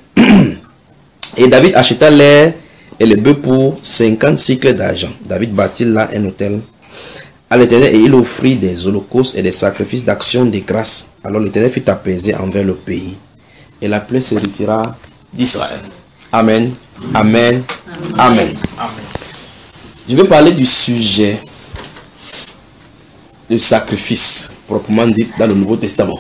Et David acheta l'air et le bœuf pour cinquante cycles d'argent. David bâtit là un autel à l'Éternel et il offrit des holocaustes et des sacrifices d'action de grâce. Alors l'Éternel fut apaisé envers le pays et la plaie se retira d'Israël. Amen. Amen. Amen. Amen. Je vais parler du sujet du sacrifice, proprement dit dans le Nouveau Testament.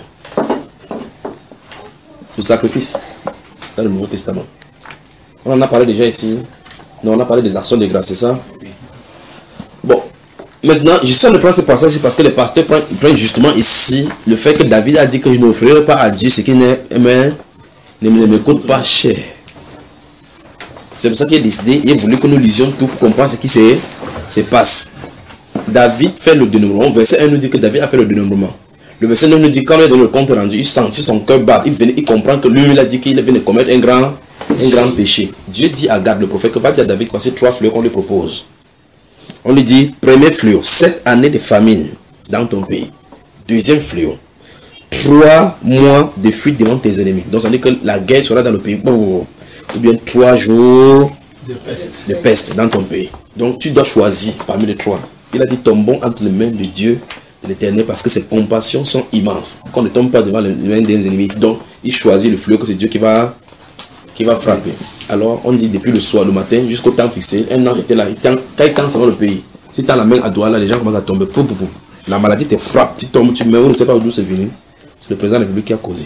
Le sacrifice dans le Nouveau Testament. On en a parlé déjà ici. Non, on a parlé des actions de grâce, c'est ça? Bon, maintenant, je sais de prendre ce passage parce que les pasteurs prennent, prennent justement ici le fait que David a dit que je n'offrirai pas à Dieu ce qui ne, ne, ne me coûte pas cher. C'est pour ça qu'il a décidé, il a voulu que nous lisions tout pour comprendre ce qui se, se passe. David fait le dénombrement. Verset un nous dit que David a fait le dénombrement. Le verset neuf nous dit quand il est dans le compte rendu, il sentit son cœur battre. Il, venait, il comprend que lui, il a dit qu'il venait de commettre un grand, un grand péché. Dieu dit à Gad, le prophète, que va dire à David, voici trois fléaux qu'on lui propose. On lui dit, premier fléau, sept années de famine dans ton pays. Deuxième fléau, trois mois de fuite devant tes ennemis. Donc ça veut dire que la guerre sera dans le pays. Ou bien trois jours de peste. de peste dans ton pays. Donc tu dois choisir parmi les trois. Il a dit, tombons entre les mains de Dieu de l'Éternel parce que ses compassions sont immenses. Qu'on ne tombe pas devant les mains des ennemis. Donc il choisit le fléau que c'est Dieu qui va, qui va frapper. Alors on dit depuis le soir, le matin, jusqu'au temps fixé, un ange était là. Il tend, quand il tend ça va le pays. Si tu as la main à Douala, les gens commencent à tomber. Pou, pou, pou. La maladie te frappe, tu tombes, tu meurs, on ne sait pas d'où c'est venu. C'est le président de la République qui a causé.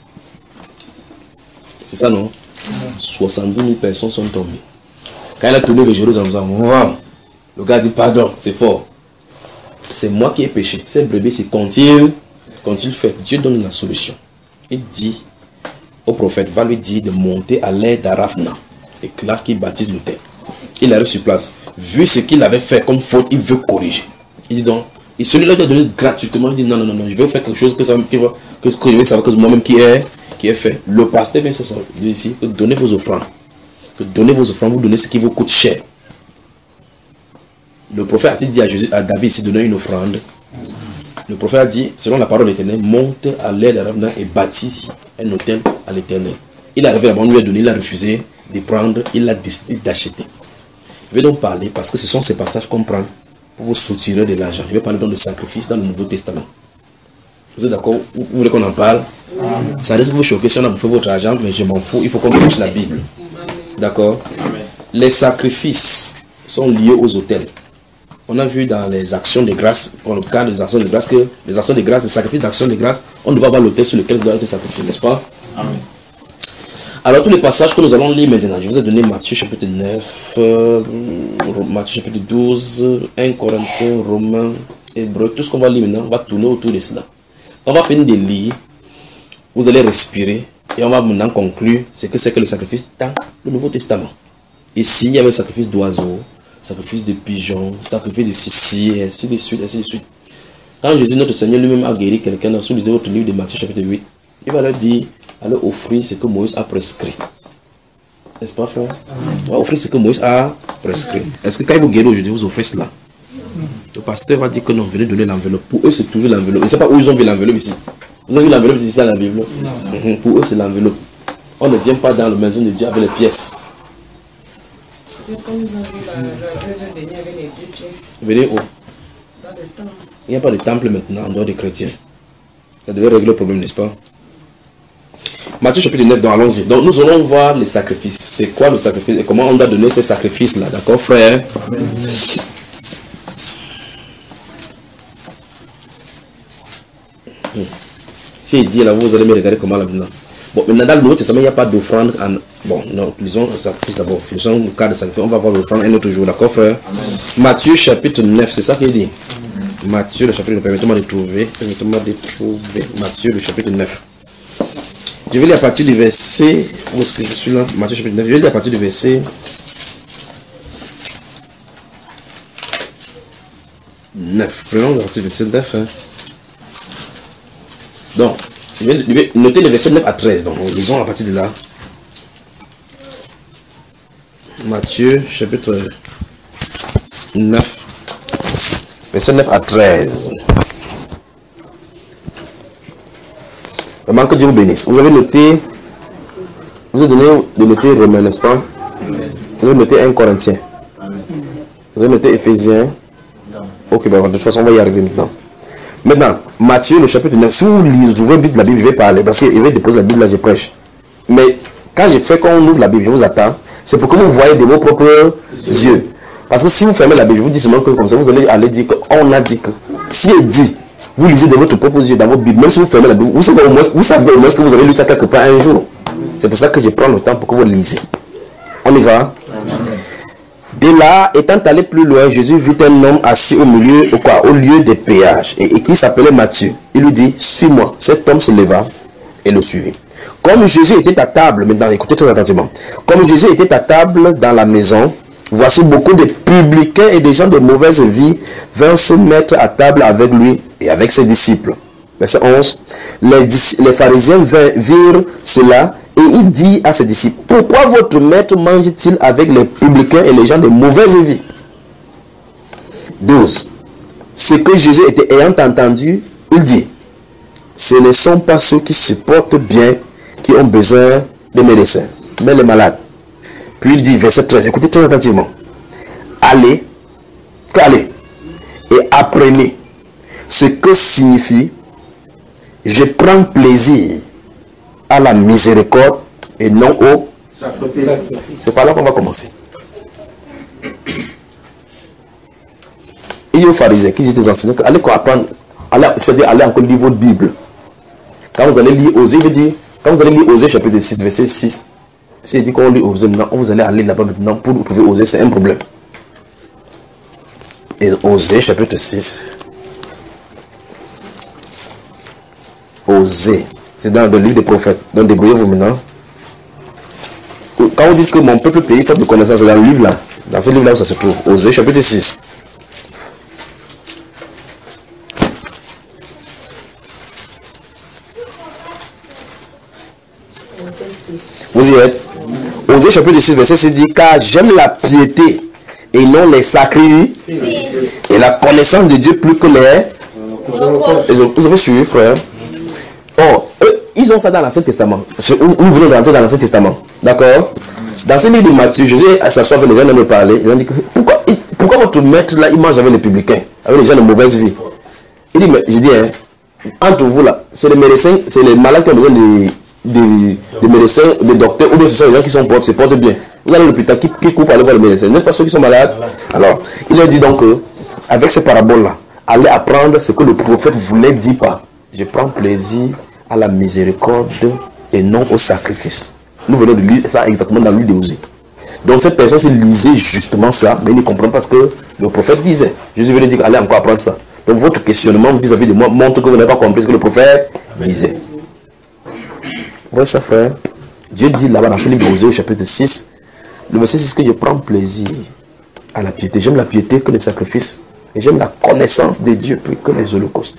C'est ça, non? soixante-dix mille personnes sont tombées. Quand il a tourné vers Jérusalem, wow. Le gars dit pardon, c'est fort. C'est moi qui ai péché. Ces brebis, c'est quand-il quand il fait, Dieu donne la solution. Il dit au prophète, va lui dire de monter à l'aide d'Aravna. Et là, qu'il baptise l'autel. Il arrive sur place. Vu ce qu'il avait fait comme faute, il veut corriger. Il dit donc, et celui-là qui a donné gratuitement, il dit non, non, non, non, je vais faire quelque chose que, ça, que, que, que je vais savoir que moi-même qui est, qui est fait. Le pasteur vient ici, que donnez vos offrandes. Que donnez vos offrandes, vous donnez ce qui vous coûte cher. Le prophète a dit à, Jésus, à David, s'il donnait une offrande. Le prophète a dit, selon la parole de l'Éternel, monte à l'aide d'Aravna et bâtis un hôtel à l'Éternel. Il est arrivé là-bas, on lui a donné, il a refusé de prendre, il a décidé d'acheter. Je vais donc parler, parce que ce sont ces passages qu'on prend pour vous soutirer de l'argent. Je vais parler donc de sacrifice dans le Nouveau Testament. Vous êtes d'accord? Vous voulez qu'on en parle? Amen. Ça risque de vous choquer si on a bouffé votre argent, mais je m'en fous, il faut qu'on touche la Bible. D'accord? Les sacrifices sont liés aux autels. On a vu dans les actions de grâce, dans le cas des actions de grâce, que les actions de grâce, les sacrifices d'actions de grâce, on doit avoir l'autel sur lequel doit être sacrifié, n'est-ce pas? Amen. Alors tous les passages que nous allons lire maintenant, je vous ai donné Matthieu chapitre neuf, euh, Matthieu chapitre douze, un Corinthiens, Romains, Hébreux, tout ce qu'on va lire maintenant, on va tourner autour de cela. Quand on va finir de lire, vous allez respirer Et on va maintenant conclure ce que c'est que le sacrifice dans le Nouveau Testament. Ici, il y avait le sacrifice d'oiseaux, sacrifice de pigeons, sacrifice de ceci, et ainsi de suite, ainsi de suite. Quand Jésus, notre Seigneur, lui-même a guéri quelqu'un, dans sous votre livre de Matthieu, chapitre huit, il va leur dire, allez offrir ce que Moïse a prescrit. N'est-ce pas, frère? On va offrir ce que Moïse a prescrit. Est-ce que quand il vous guérit aujourd'hui, vous offrez cela? Le pasteur va dire que non, venez donner l'enveloppe. Pour eux, c'est toujours l'enveloppe. Je ne sais pas où ils ont vu l'enveloppe ici. Vous avez vu l'enveloppe ici à la Bible? Non. Pour eux, c'est l'enveloppe. On ne vient pas dans la maison de Dieu avec les pièces. Comme vous avez vu, la Bible venir avec les deux pièces. Venez où? Dans le temple. Il n'y a pas de temple maintenant en dehors des chrétiens. Ça devrait régler le problème, n'est-ce pas? Matthieu chapitre neuf, donc allons-y. Donc nous allons voir les sacrifices. C'est quoi le sacrifice et comment on doit donner ces sacrifices-là? D'accord, frère? Amen. Hmm. Si il dit là, vous allez me regarder comment là maintenant. Bon, maintenant dans le Nouveau Testament, il n'y a pas d'offrande. En... Bon, non, lisons le sacrifice d'abord. Lisons le cas de sacrifice. On va voir l'offrande un autre jour, d'accord, frère? Amen. Matthieu chapitre neuf, c'est ça qu'il dit. Amen. Matthieu le chapitre neuf, permettez-moi de trouver. Permettez-moi de trouver. Matthieu le chapitre neuf. Je vais lire à partir du verset. Où est-ce que je suis là? Matthieu chapitre neuf. Je vais lire à partir du verset neuf. Prenons à partir du verset neuf. Hein. Donc, je vais, je vais noter les versets neuf à treize. Donc, lisons à partir de là. Matthieu chapitre neuf. Verset neuf à treize. Vraiment que Dieu vous bénisse. Vous avez noté, vous avez donné de noter Romains, n'est-ce pas? Vous avez noté un Corinthien. Vous avez noté Éphésiens. Ok, ben, de toute façon, on va y arriver maintenant. Maintenant, Matthieu, le chapitre neuf. Si vous ouvrez vite la Bible, je vais parler parce qu'il va déposer la Bible là, je prêche. Mais quand je fais qu'on ouvre la Bible, je vous attends. C'est pour que vous voyez de vos propres yeux. Parce que si vous fermez la Bible, je vous dis seulement que comme ça, vous allez aller dire qu'on a dit que. Si il dit, vous lisez de votre propre yeux dans votre Bible, même si vous fermez la Bible, vous savez au moins, vous savez au moins que vous avez lu ça quelque part un jour. C'est pour ça que je prends le temps pour que vous lisez. On y va? De là, étant allé plus loin, Jésus vit un homme assis au milieu, au, quoi, au lieu des péages, et, et qui s'appelait Matthieu. Il lui dit, suis-moi. Cet homme se leva et le suivit. Comme Jésus était à table, maintenant écoutez très attentivement, comme Jésus était à table dans la maison, voici beaucoup de publicains et des gens de mauvaise vie vinrent se mettre à table avec lui et avec ses disciples. Verset onze. Les, les pharisiens virent cela et il dit à ses disciples, pourquoi votre maître mange-t-il avec les publicains et les gens de mauvaise vie? douze. Ce que Jésus était ayant entendu, il dit, ce ne sont pas ceux qui se portent bien qui ont besoin de médecins, mais les malades. Puis il dit, verset treize, écoutez très attentivement. Allez, allez, et apprenez ce que signifie je prends plaisir à la miséricorde et non au sacrifice. C'est par là qu'on va commencer. Il dit aux pharisiens qui étaient enseignants, allez apprendre, allez, c'est-à-dire allez encore lire votre Bible. Quand vous allez lire Osée, il dit, quand vous allez lire Osée chapitre six, verset six, s'il dit qu'on lit Osée maintenant, vous allez aller là-bas maintenant pour trouver Osée, c'est un problème. Et Osée chapitre six. Osée. C'est dans le livre des prophètes. Donc débrouillez-vous maintenant. Quand on dit que mon peuple pays faute de connaissance, c'est dans le livre là. C'est dans ce livre là où ça se trouve. Osée chapitre six. Vous y êtes? Osée chapitre six, verset six dit, car j'aime la piété et non les sacrifices et la connaissance de Dieu plus que les... Vous avez suivi, frère? Oh, eux, ils ont ça dans l'Ancien Testament. Nous venons de rentrer dans l'Ancien Testament. D'accord? Dans ce livre de Matthieu, Jésus s'assoit avec les gens de me parler. Ils ont dit que, pourquoi, pourquoi votre maître là, il mange avec les publicains, avec les gens de mauvaise vie? Il dit, mais je dis, hein, entre vous là, c'est les médecins, c'est les malades qui ont besoin de, de, de médecins, de docteurs, ou bien ce sont les gens qui sont portent, se portent bien. Vous allez à l'hôpital, qui, qui coupe aller voir les médecins? N'est-ce pas ceux qui sont malades? Alors, il a dit donc, euh, avec ces paraboles là, allez apprendre ce que le prophète voulait dire par je prends plaisir à la miséricorde et non au sacrifice. Nous venons de lire ça exactement dans le livre d'Osée. Donc cette personne-ci lisait justement ça, mais il ne comprend pas ce que le prophète disait. Jésus venait dire, allez encore apprendre ça. Donc votre questionnement vis-à-vis de moi montre que vous n'avez pas compris ce que le prophète disait. voyez ça, frère? Dieu dit là-bas dans ce livre d'Osée au chapitre six, le verset six, que je prends plaisir à la piété. J'aime la piété que les sacrifices. Et j'aime la connaissance de Dieu plus que les holocaustes.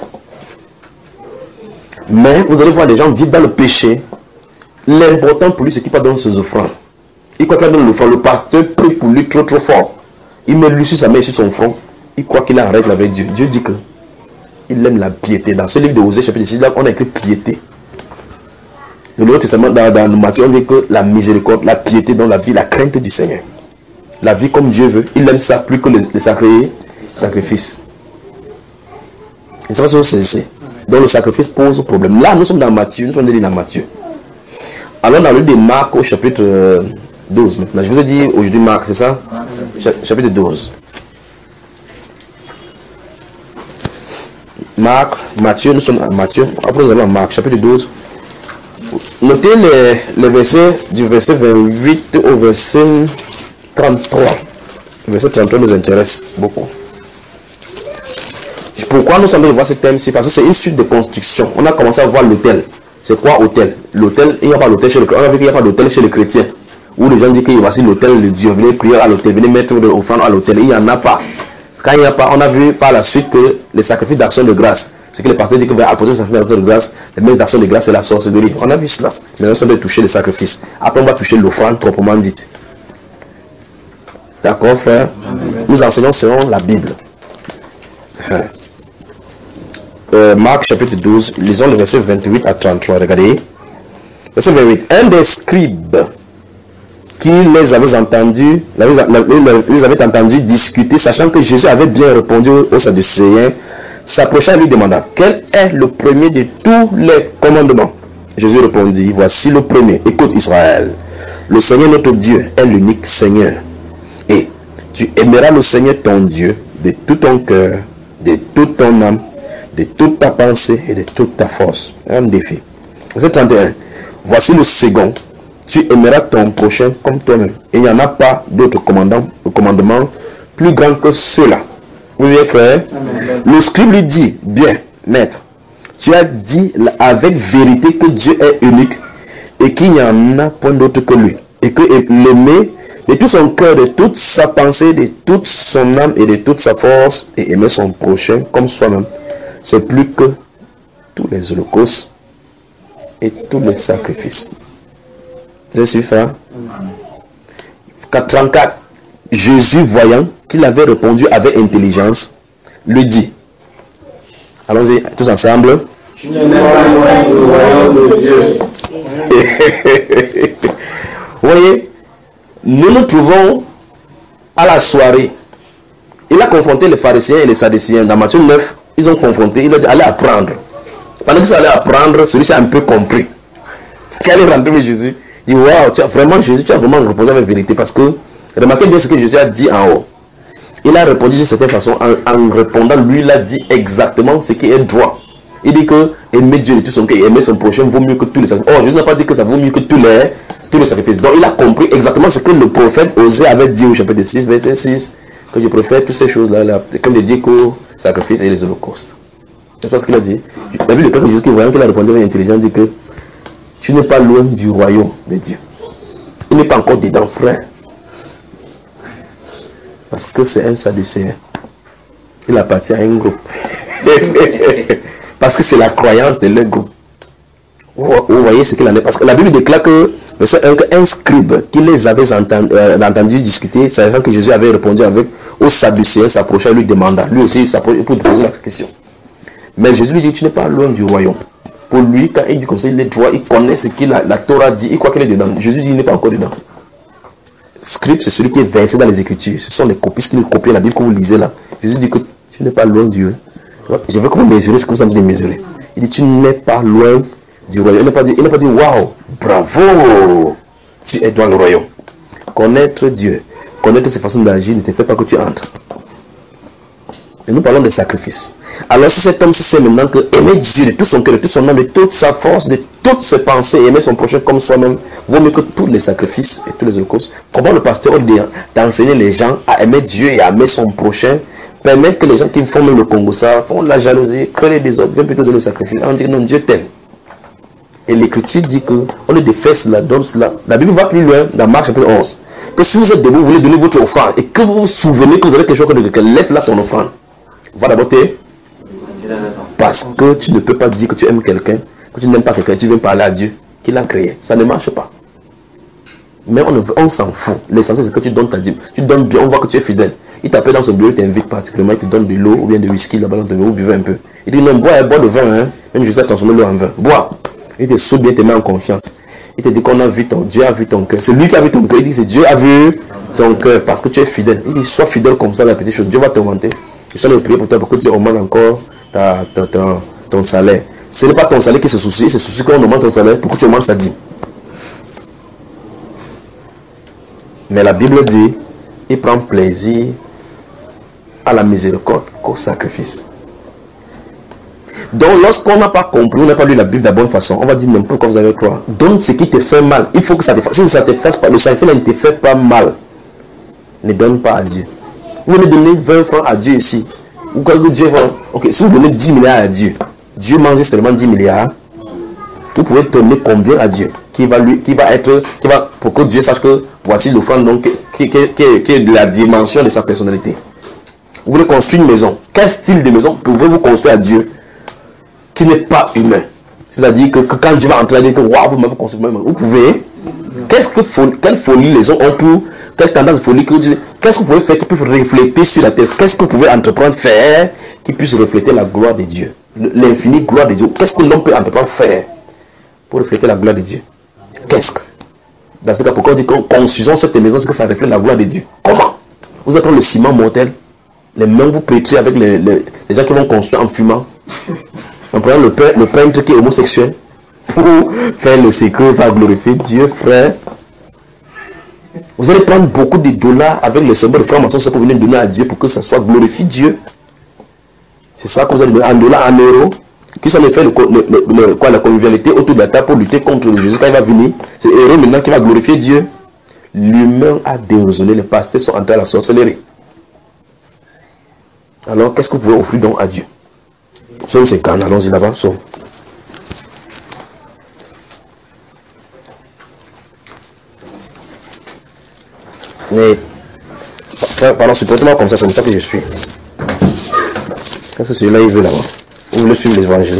Mais vous allez voir les gens vivent dans le péché. L'important pour lui, c'est qu'il pas donner ses offrandes. Il croit qu'il donne l'offrande. Le pasteur prie pour lui trop trop fort. Il met lui sur sa main et sur son front. Il croit qu'il est en règle avec Dieu. Dieu dit que il aime la piété. Dans ce livre de Osée, chapitre six, là, on a écrit piété. Dans le Nouveau Testament, dans, dans le Matthieu, on dit que la miséricorde, la piété dans la vie, la crainte du Seigneur. La vie comme Dieu veut. Il aime ça plus que les, les sacrés sacrifices. Et ça, c'est aussi. Donc le sacrifice pose problème. Là, nous sommes dans Matthieu. Nous sommes dans Matthieu. Alors, dans le livre de Marc, au chapitre douze, maintenant. Je vous ai dit aujourd'hui Marc, c'est ça? Chapitre douze. Marc, Matthieu, nous sommes à Matthieu. Après, nous allons à Marc, chapitre douze. Notez les, les versets du verset vingt-huit au verset trente-trois. Le verset trente-trois nous intéresse beaucoup. Pourquoi nous sommes allés voir ce thème-ci? Parce que c'est une suite de construction. On a commencé à voir l'autel. C'est quoi hôtel? L'autel, il n'y a pas d'hôtel chez les chrétiens. On a vu qu'il n'y a pas d'hôtel chez les chrétiens. Où les gens disent qu'il y a voici l'hôtel de Dieu. Venez prier à l'hôtel, venez mettre de offrande à l'hôtel. Il n'y en a pas. Quand il n'y a pas, on a vu par la suite que les sacrifices d'action de grâce, c'est que les pasteurs disent que vers apporter les sacrifices d'action de grâce, les mêmes d'action de grâce, c'est la sorcellerie. On a vu cela. Maintenant, on va toucher les sacrifices. Après, on va toucher l'offrande proprement dite. D'accord, frère? Amen. Nous enseignons selon la Bible. Euh, Marc chapitre douze, lisons le verset vingt-huit à trente-trois. Regardez. Verset vingt-huit. Un des scribes qui les avait entendus, les avait entendus discuter, sachant que Jésus avait bien répondu aux Sadducéens, s'approcha et lui demanda: quel est le premier de tous les commandements? Jésus répondit: voici le premier. Écoute Israël, le Seigneur notre Dieu est l'unique Seigneur. Et tu aimeras le Seigneur ton Dieu de tout ton cœur, de toute ton âme, de toute ta pensée et de toute ta force. Un défi. Verset trente et un. Voici le second. Tu aimeras ton prochain comme toi-même. Et il n'y en a pas d'autre commandement plus grand que cela. Vous y êtes, frère? Amen. Le scribe lui dit: bien, maître, tu as dit avec vérité que Dieu est unique et qu'il n'y en a point d'autre que lui. Et que l'aimer de tout son cœur, de toute sa pensée, de toute son âme et de toute sa force, et aimer son prochain comme soi-même, c'est plus que tous les holocaustes et tous les sacrifices. Je suis frère. trente-quatre. Jésus, voyant qu'il avait répondu avec intelligence, lui dit. Allons-y tous ensemble. Tu n'es pas loin du royaume de Dieu. Vous voyez, nous nous trouvons à la soirée. Il a confronté les pharisiens et les sadducéens. Dans Matthieu neuf, ils ont confronté. Il a dit: allez apprendre. Pendant qu'ils allaient apprendre, celui-ci a un peu compris. Quand il est rentré avec Jésus, il dit: waouh, tu as vraiment, Jésus, tu as vraiment répondu avec vérité. Parce que, remarquez bien ce que Jésus a dit en haut. Il a répondu de cette façon, en, en répondant, lui, il a dit exactement ce qui est droit. Il dit que aimer Dieu de tout son cœur et aimer son prochain vaut mieux que tous les sacrifices. Oh, Jésus n'a pas dit que ça vaut mieux que tous les, tous les sacrifices. Donc, il a compris exactement ce que le prophète Osée avait dit au chapitre six, verset six, que je préfère toutes ces choses-là, là, comme il dit qu'aux sacrifices et les holocaustes. C'est pas ce qu'il a dit. La Bible, quand Jésus, voyant qu'il a répondu avec intelligence, dit que tu n'es pas loin du royaume de Dieu. Il n'est pas encore dedans, frère. Parce que c'est un Sadducéen. Il appartient à un groupe. Parce que c'est la croyance de leur groupe. Vous, vous voyez ce qu'il en est. Parce que la Bible déclare que un, un scribe qui les avait entendu, euh, entendu discuter, sachant que Jésus avait répondu avec aux Sadducéens, s'approcha et lui demanda. Lui aussi, il s'approche pour poser la question. Mais Jésus lui dit: tu n'es pas loin du royaume. Pour lui, quand il dit comme ça, il est droit, il connaît ce que la, la Torah dit, il croit qu'il est dedans. Jésus dit: il n'est pas encore dedans. Scribe, c'est celui qui est versé dans les Écritures. Ce sont les copies qui nous copient la Bible que vous lisez là. Jésus dit que tu n'es pas loin de Dieu. Je veux que vous mesurez ce que vous avez mesuré. Il dit: tu n'es pas loin du royaume. Il n'a pas dit, il n'a pas dit: waouh, bravo, tu es dans le royaume. Connaître Dieu, connaître ses façons d'agir ne te fait pas que tu entres. Et nous parlons des sacrifices. Alors si cet homme sait maintenant que aimer Dieu de tout son cœur, de toute son âme, de toute sa force, de toutes ses pensées, aimer son prochain comme soi-même, vaut mieux que tous les sacrifices et tous les holocaustes. Comment le pasteur dit d'enseigner les gens à aimer Dieu et à aimer son prochain, permettre que les gens qui font même le Congo ça, font la jalousie, créer des autres, viennent plutôt donner le sacrifice. On dit: non, Dieu t'aime. Et l'écriture dit que on ne défait cela, donne cela. La Bible va plus loin dans Marc chapitre onze. Que si vous êtes debout, vous voulez donner votre offrande et que vous vous souvenez que vous avez quelque chose de quelqu'un, laisse là ton offrande. Va d'abord te. Parce que tu ne peux pas dire que tu aimes quelqu'un, que tu n'aimes pas quelqu'un, tu viens parler à Dieu qui l'a créé. Ça ne marche pas. Mais on, on s'en fout. L'essentiel c'est que tu donnes ta dîme. Tu donnes bien, on voit que tu es fidèle. Il t'appelle dans son bureau, il t'invite particulièrement, il te donne de l'eau ou bien de whisky là-bas dans ton bureau, buvez un peu. Il dit non, bois, bois de vin, hein. Même je sais transformer l'eau en vin. Bois. Il te soude bien, il te met en confiance. Il te dit qu'on a vu ton Dieu, a vu ton cœur. C'est lui qui a vu ton cœur. Il dit c'est Dieu a vu ton cœur parce que tu es fidèle. Il dit sois fidèle comme ça, la petite chose. Dieu va t'augmenter. Je suis allé prier pour toi pour que Dieu augmente encore ta, ta, ta, ton salaire. Ce n'est pas ton salaire qui se soucie, c'est souci qu'on augmente ton salaire pour que tu augmentes sa dîme. Mais la Bible dit, il prend plaisir à la miséricorde qu'au sacrifice. Donc lorsqu'on n'a pas compris, on n'a pas lu la Bible de la bonne façon, on va dire n'importe quoi vous allez croire. Donne ce qui te fait mal. Il faut que ça te fasse. Si ça te fasse pas, le sacrifice ne te fait pas mal. Ne donne pas à Dieu. Vous venez donner vingt francs à Dieu ici. Ou quand Dieu va. Ok, si vous donnez dix milliards à Dieu, Dieu mange seulement dix milliards. Vous pouvez donner combien à Dieu qui va lui, qui va être, qui va, pour que Dieu sache que voici l'offrande donc qui, qui, qui, qui est de la dimension de sa personnalité. Vous voulez construire une maison. Quel style de maison pouvez-vous construire à Dieu qui n'est pas humain? C'est-à-dire que, que quand Dieu va entrer, il dit que waouh, vous m'avez construit une maison. Vous pouvez. Qu'est-ce que folie, quelle folie les gens ont pour, quelle tendance de folie que vous dites, qu'est-ce que vous pouvez faire qui puisse refléter sur la terre? Qu'est-ce que vous pouvez entreprendre faire qui puisse refléter la gloire de Dieu? L'infinie gloire de Dieu. Qu'est-ce que l'homme peut entreprendre faire pour refléter la gloire de Dieu? Qu'est-ce que? Dans ce cas, pourquoi on dit que construisons cette maison, c'est que ça reflète la gloire de Dieu. Comment? Vous apprenez le ciment mortel, les mains vous pétrez avec les, les, les gens qui vont construire en fumant. En prenant le, le peintre qui est homosexuel pour faire le secret, pour glorifier Dieu, frère. Vous allez prendre beaucoup de dollars avec le symbole de franc-maçon, c'est pour venir donner à Dieu pour que ça soit glorifié Dieu. C'est ça que vous allez donner en dollars, en euros. Qui s'en est fait le, le, le, le, quoi, la convivialité autour de la table pour lutter contre le Jésus quand il va venir. C'est l'héros maintenant qui va glorifier Dieu. L'humain a déraisonné, les pasteurs sont entrés à la sorcellerie. Alors qu'est-ce que vous pouvez offrir donc à Dieu? Somme cinquante, allons-y là-bas. Somme. Mais, pardon, supportez-moi comme ça, c'est comme ça que je suis. Quand c'est celui-là, il veut là-bas. Vous voulez suivre l'évangile.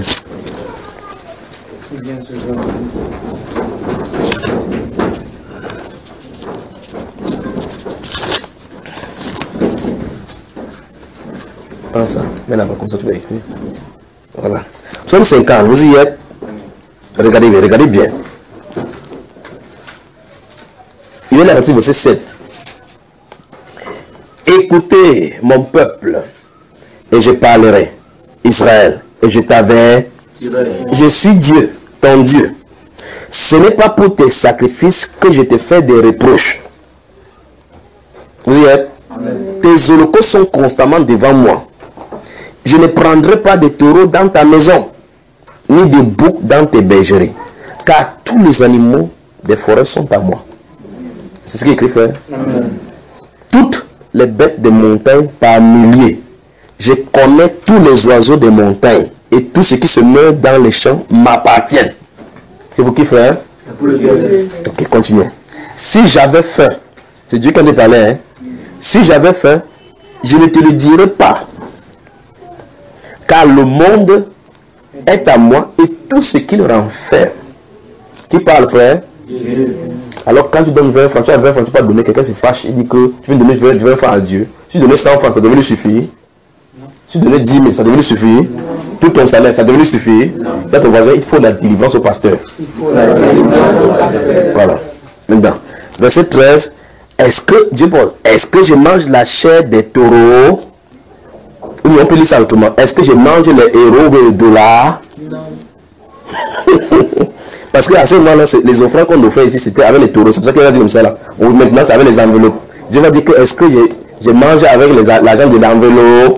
Prends ça, mets là-bas, comme ça tu vas écrire. Voilà. Somme cinquante, vous y êtes. Regardez bien, regardez bien. Il est là, verset sept. Écoutez, mon peuple, et je parlerai, Israël, et je t'avais, je suis Dieu, ton Dieu. Ce n'est pas pour tes sacrifices que je te fais des reproches. Vous y êtes? Amen. Tes holocaustes sont constamment devant moi. Je ne prendrai pas de taureaux dans ta maison, ni de boucs dans tes bergeries, car tous les animaux des forêts sont à moi. C'est ce qu'il écrit, frère. Amen. Toutes les bêtes des montagnes par milliers. Je connais tous les oiseaux des montagnes et tout ce qui se meurt dans les champs m'appartient. C'est pour qui, frère? Ok, continuons. Si j'avais faim, c'est Dieu qui en a parlé, hein? Si j'avais faim, je ne te le dirais pas. Car le monde est à moi et tout ce qu'il renferme. Qui parle, frère? Dieu. Alors quand tu donnes vingt francs, tu as vingt francs, tu peux donner, quelqu'un se fâche, il dit que tu veux donner vingt francs à Dieu. Si tu donnais cent francs, ça devait lui suffire. Si tu donnais dix mille, ça devait lui suffire. Tout ton salaire, ça devait lui suffire. Là, ton voisin, il faut la délivrance au pasteur. Il faut la délivrance au pasteur. Voilà. Maintenant, verset treize. Est-ce que, Dieu parle, est-ce que je mange la chair des taureaux? Oui, on peut lire ça autrement. Est-ce que je mange les héros ou les dollars? Non. Parce qu'à ce moment-là, les offrandes qu'on offrait ici, c'était avec les taureaux. C'est pour ça qu'il va dire comme ça là. Ou maintenant, c'est avec les enveloppes. Dieu va dire que est-ce que je, je mange avec l'argent de l'enveloppe?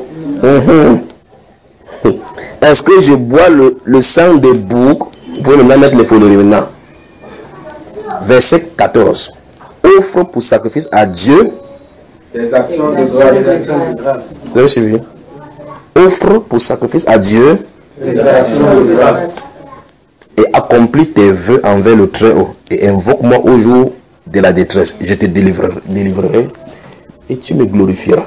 Mmh. Est-ce que je bois le, le sang des boucs? Vous pouvez maintenant mettre les folies maintenant. Verset quatorze. Offre pour sacrifice à Dieu des actions de grâce. Vous avez suivi? Offre pour sacrifice à Dieu des actions de grâce. et accomplis tes vœux envers le Très-Haut, et invoque-moi au jour de la détresse. Je te délivrerai, délivrerai et tu me glorifieras.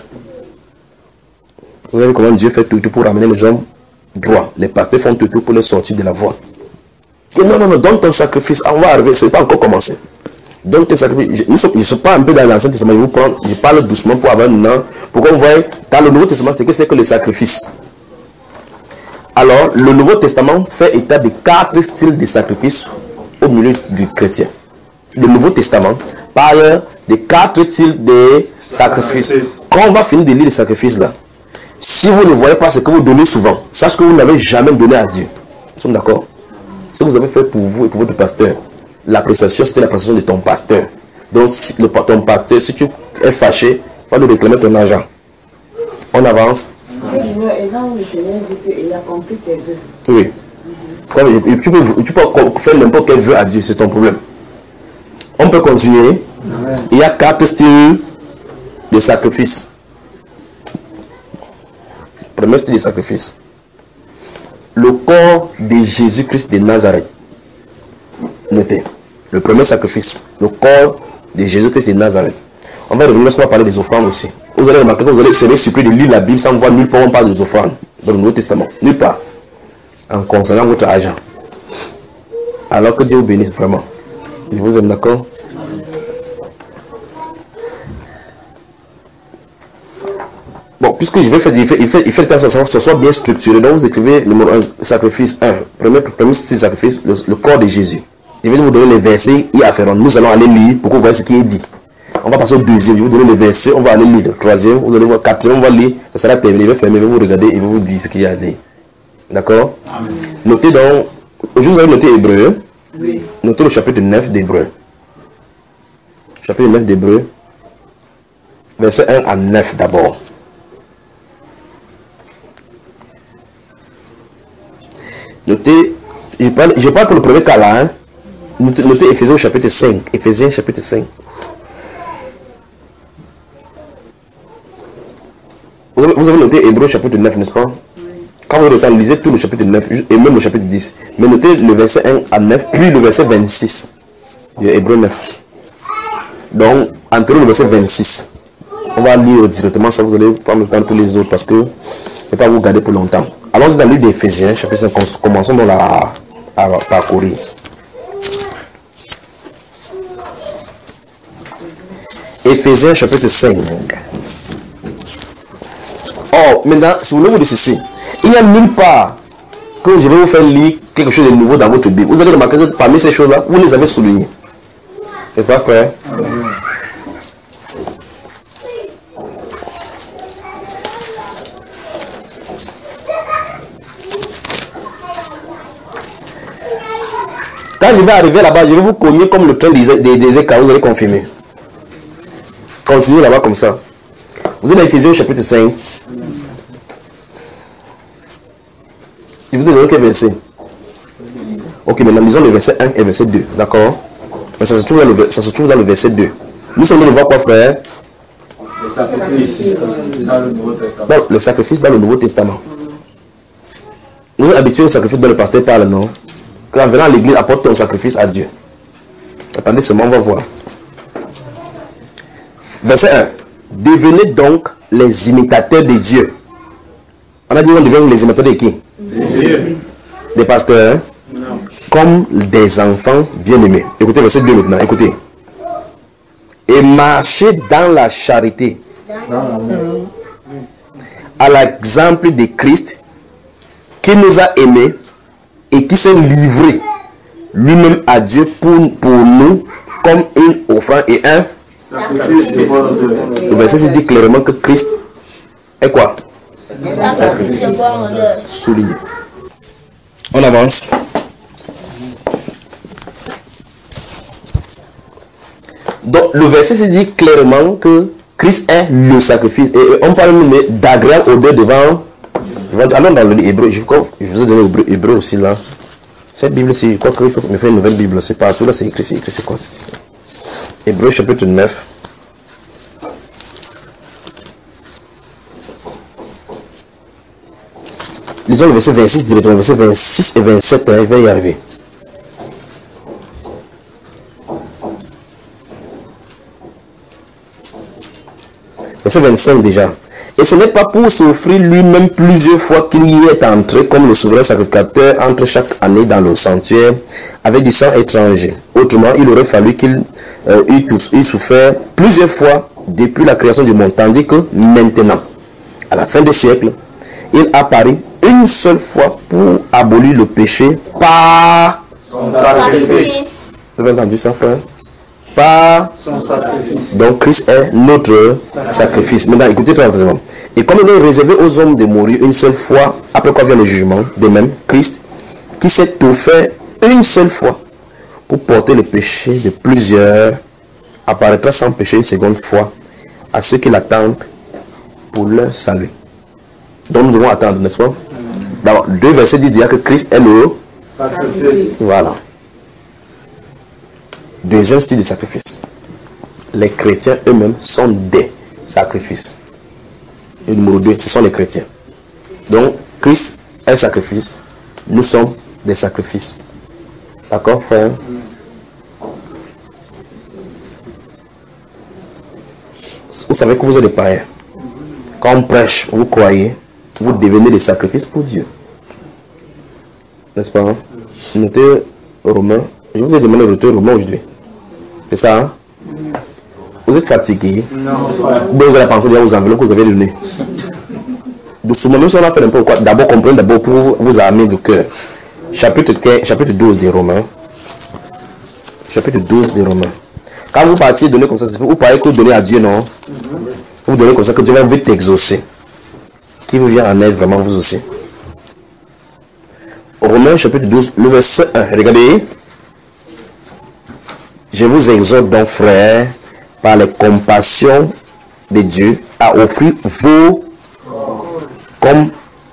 Vous savez comment Dieu fait tout, tout pour ramener les hommes droits. Les pasteurs font tout, tout pour les sortir de la voie. Et non, non, non, donne ton sacrifice. On va arriver, ce n'est pas encore commencé. Donne tes sacrifices. Je ne suis pas un peu dans l'Ancien Testament, je vous prends, je parle doucement pour avoir un nom. Pourquoi vous voyez, dans le Nouveau Testament, c'est que c'est que le sacrifice. Alors, le Nouveau Testament fait état de quatre styles de sacrifice au milieu du chrétien. Le Nouveau Testament parle de quatre styles de sacrifice. Quand on va finir de lire les sacrifices là, si vous ne voyez pas ce que vous donnez souvent, sachez que vous n'avez jamais donné à Dieu. Nous sommes d'accord? Ce que vous avez fait pour vous et pour votre pasteur, l'appréciation, c'était l'appréciation de ton pasteur. Donc, si le, ton pasteur, si tu es fâché, il va lui réclamer ton argent. On avance. Et là où le Seigneur dit qu'il a accompli tes vœux. Oui. Comme, tu, peux, tu peux faire n'importe quel vœu à Dieu, c'est ton problème. On peut continuer. Il y a quatre styles de sacrifice. Premier style de sacrifice. Le corps de Jésus-Christ de Nazareth. Notez. Le premier sacrifice. Le corps de Jésus-Christ de Nazareth. On va revenir lorsqu'on va parler des offrandes aussi. Vous allez remarquer que vous allez serez surpris de lire la Bible sans voir nulle part on parle des offrandes dans le Nouveau Testament. Nulle part. En concernant votre argent. Alors que Dieu vous bénisse vraiment. Je vous aime, d'accord? Bon, puisque je vais faire, il fait, il fait, il fait que ce soit bien structuré. Donc vous écrivez numéro un, sacrifice un. Premier, premier style sacrifice, le, le corps de Jésus. Je vais vous donner les versets y afférents. Nous allons aller lire pour que vous voyez ce qui est dit. On va passer au deuxième, je vais vous donner les versets, on va aller lire. Le troisième, vous allez voir, quatrième, on va lire. Ça sera terminé, je vais fermer, je vais vous regarder et je vais vous dire ce qu'il y a à dire. D'accord? Notez donc, je vous avais noté Hébreu. Oui. Notez le chapitre neuf d'Hébreu. Chapitre neuf d'Hébreu. Verset un à neuf d'abord. Notez, je parle, je parle pour le premier cas là. Hein. Notez, notez Éphésiens au chapitre cinq. Éphésiens chapitre cinq. Vous avez noté Hébreu chapitre neuf, n'est-ce pas? Oui. Quand vous regardez, lisez tout le chapitre neuf et même le chapitre dix. Mais notez le verset un à neuf, puis le verset vingt-six de Hébreu neuf. Donc, entre le verset vingt-six. On va lire directement ça, vous allez pas me prendre pour les autres parce que je ne vais pas vous garder pour longtemps. Allons-y dans le livre d'Éphésiens, chapitre cinq, commençons dans la, à parcourir. Éphésiens chapitre cinq. Or, maintenant, si vous voulez vous dire ceci, il n'y a nulle part que je vais vous faire lire quelque chose de nouveau dans votre Bible. Vous allez remarquer que parmi ces choses-là, vous les avez soulignées. N'est-ce pas, frère? Quand je vais arriver là-bas, je vais vous cogner comme le train des, des, des écarts, vous allez confirmer. Continuez là-bas comme ça. Vous êtes dans Éphésiens au chapitre cinq. Il vous donne quel verset? Ok, maintenant lisons le verset un et verset deux. D'accord? Mais ça se, trouve dans le, ça se trouve dans le verset deux. Nous sommes allés voir quoi, frère? Le sacrifice dans le Nouveau Testament. Bon, le sacrifice dans le Nouveau Testament. Vous êtes habitués au sacrifice dont le pasteur parle, non? Quand venant à l'église, apporte ton sacrifice à Dieu. Attendez seulement, on va voir. Verset un. Devenez donc les imitateurs de Dieu. On a dit qu'on devient les imitateurs de qui? Dieu. Des pasteurs, hein? Non. Comme des enfants bien-aimés. Écoutez verset deux maintenant, écoutez. Et marchez dans la charité. À l'exemple de Christ, qui nous a aimés et qui s'est livré lui-même à Dieu pour, pour nous comme une offrande et un sacrifice. Le verset se dit clairement que Christ est quoi? Sacrifice. Souligné. On avance. Donc le verset se dit clairement que Christ est le sacrifice. Et on parle d'agréable odeur devant. Allons dans le Hébreu. Je vous ai donné le Hébreu aussi là. Cette Bible, c'est quoi qu'il faut me faire une nouvelle Bible. C'est partout là, c'est écrit, c'est écrit, c'est quoi? Hébreu chapitre neuf. Lisons Lisons le verset vingt-six directement, verset vingt-six et vingt-sept, hein, je vais y arriver. Verset vingt-cinq déjà. Et ce n'est pas pour s'offrir lui-même plusieurs fois qu'il y est entré comme le souverain sacrificateur entre chaque année dans le sanctuaire avec du sang étranger. Autrement, il aurait fallu qu'il euh, eût souffert plusieurs fois depuis la création du monde. Tandis que maintenant, à la fin des siècles, il apparaît une seule fois pour abolir le péché par Son sacrifice. Vous avez entendu ça, frère? Par Son sacrifice. Donc Christ est notre sacrifice. Maintenant, écoutez très attentivement. Et comme il est réservé aux hommes de mourir une seule fois, après quoi vient le jugement, de même, Christ, qui s'est offert une seule fois pour porter le péché de plusieurs, apparaîtra sans péché une seconde fois à ceux qui l'attendent pour leur salut. Donc nous devons attendre, n'est-ce pas? D'abord, deux versets disent déjà que Christ est le Sacrifice. Voilà. Deuxième style de sacrifice. Les chrétiens eux-mêmes sont des sacrifices. Et numéro deux, ce sont les chrétiens. Donc, Christ est un sacrifice. Nous sommes des sacrifices. D'accord, frère? Vous savez que vous êtes des païens. Quand on prêche, vous croyez, vous devenez des sacrifices pour Dieu. N'est-ce pas? Hein? Notez Romains. Je vous ai demandé de retour Romains aujourd'hui. C'est ça, hein? Vous êtes fatigué. Non, Vous allez penser déjà aux enveloppes que vous avez données. Doucement, même si on a fait un peu quoi. D'abord, comprenez d'abord pour vous armer de cœur. Chapitre quinze, chapitre douze des Romains. Chapitre douze des Romains. Quand vous partiez donner comme ça, vous parlez que vous donnez à Dieu, non? Vous donnez comme ça que Dieu va vous t'exaucer. Qui vous vient en aide vraiment vous aussi. Romains chapitre douze, le verset un. Regardez. Je vous exhorte donc, frères, par les compassions de Dieu, à offrir vos comme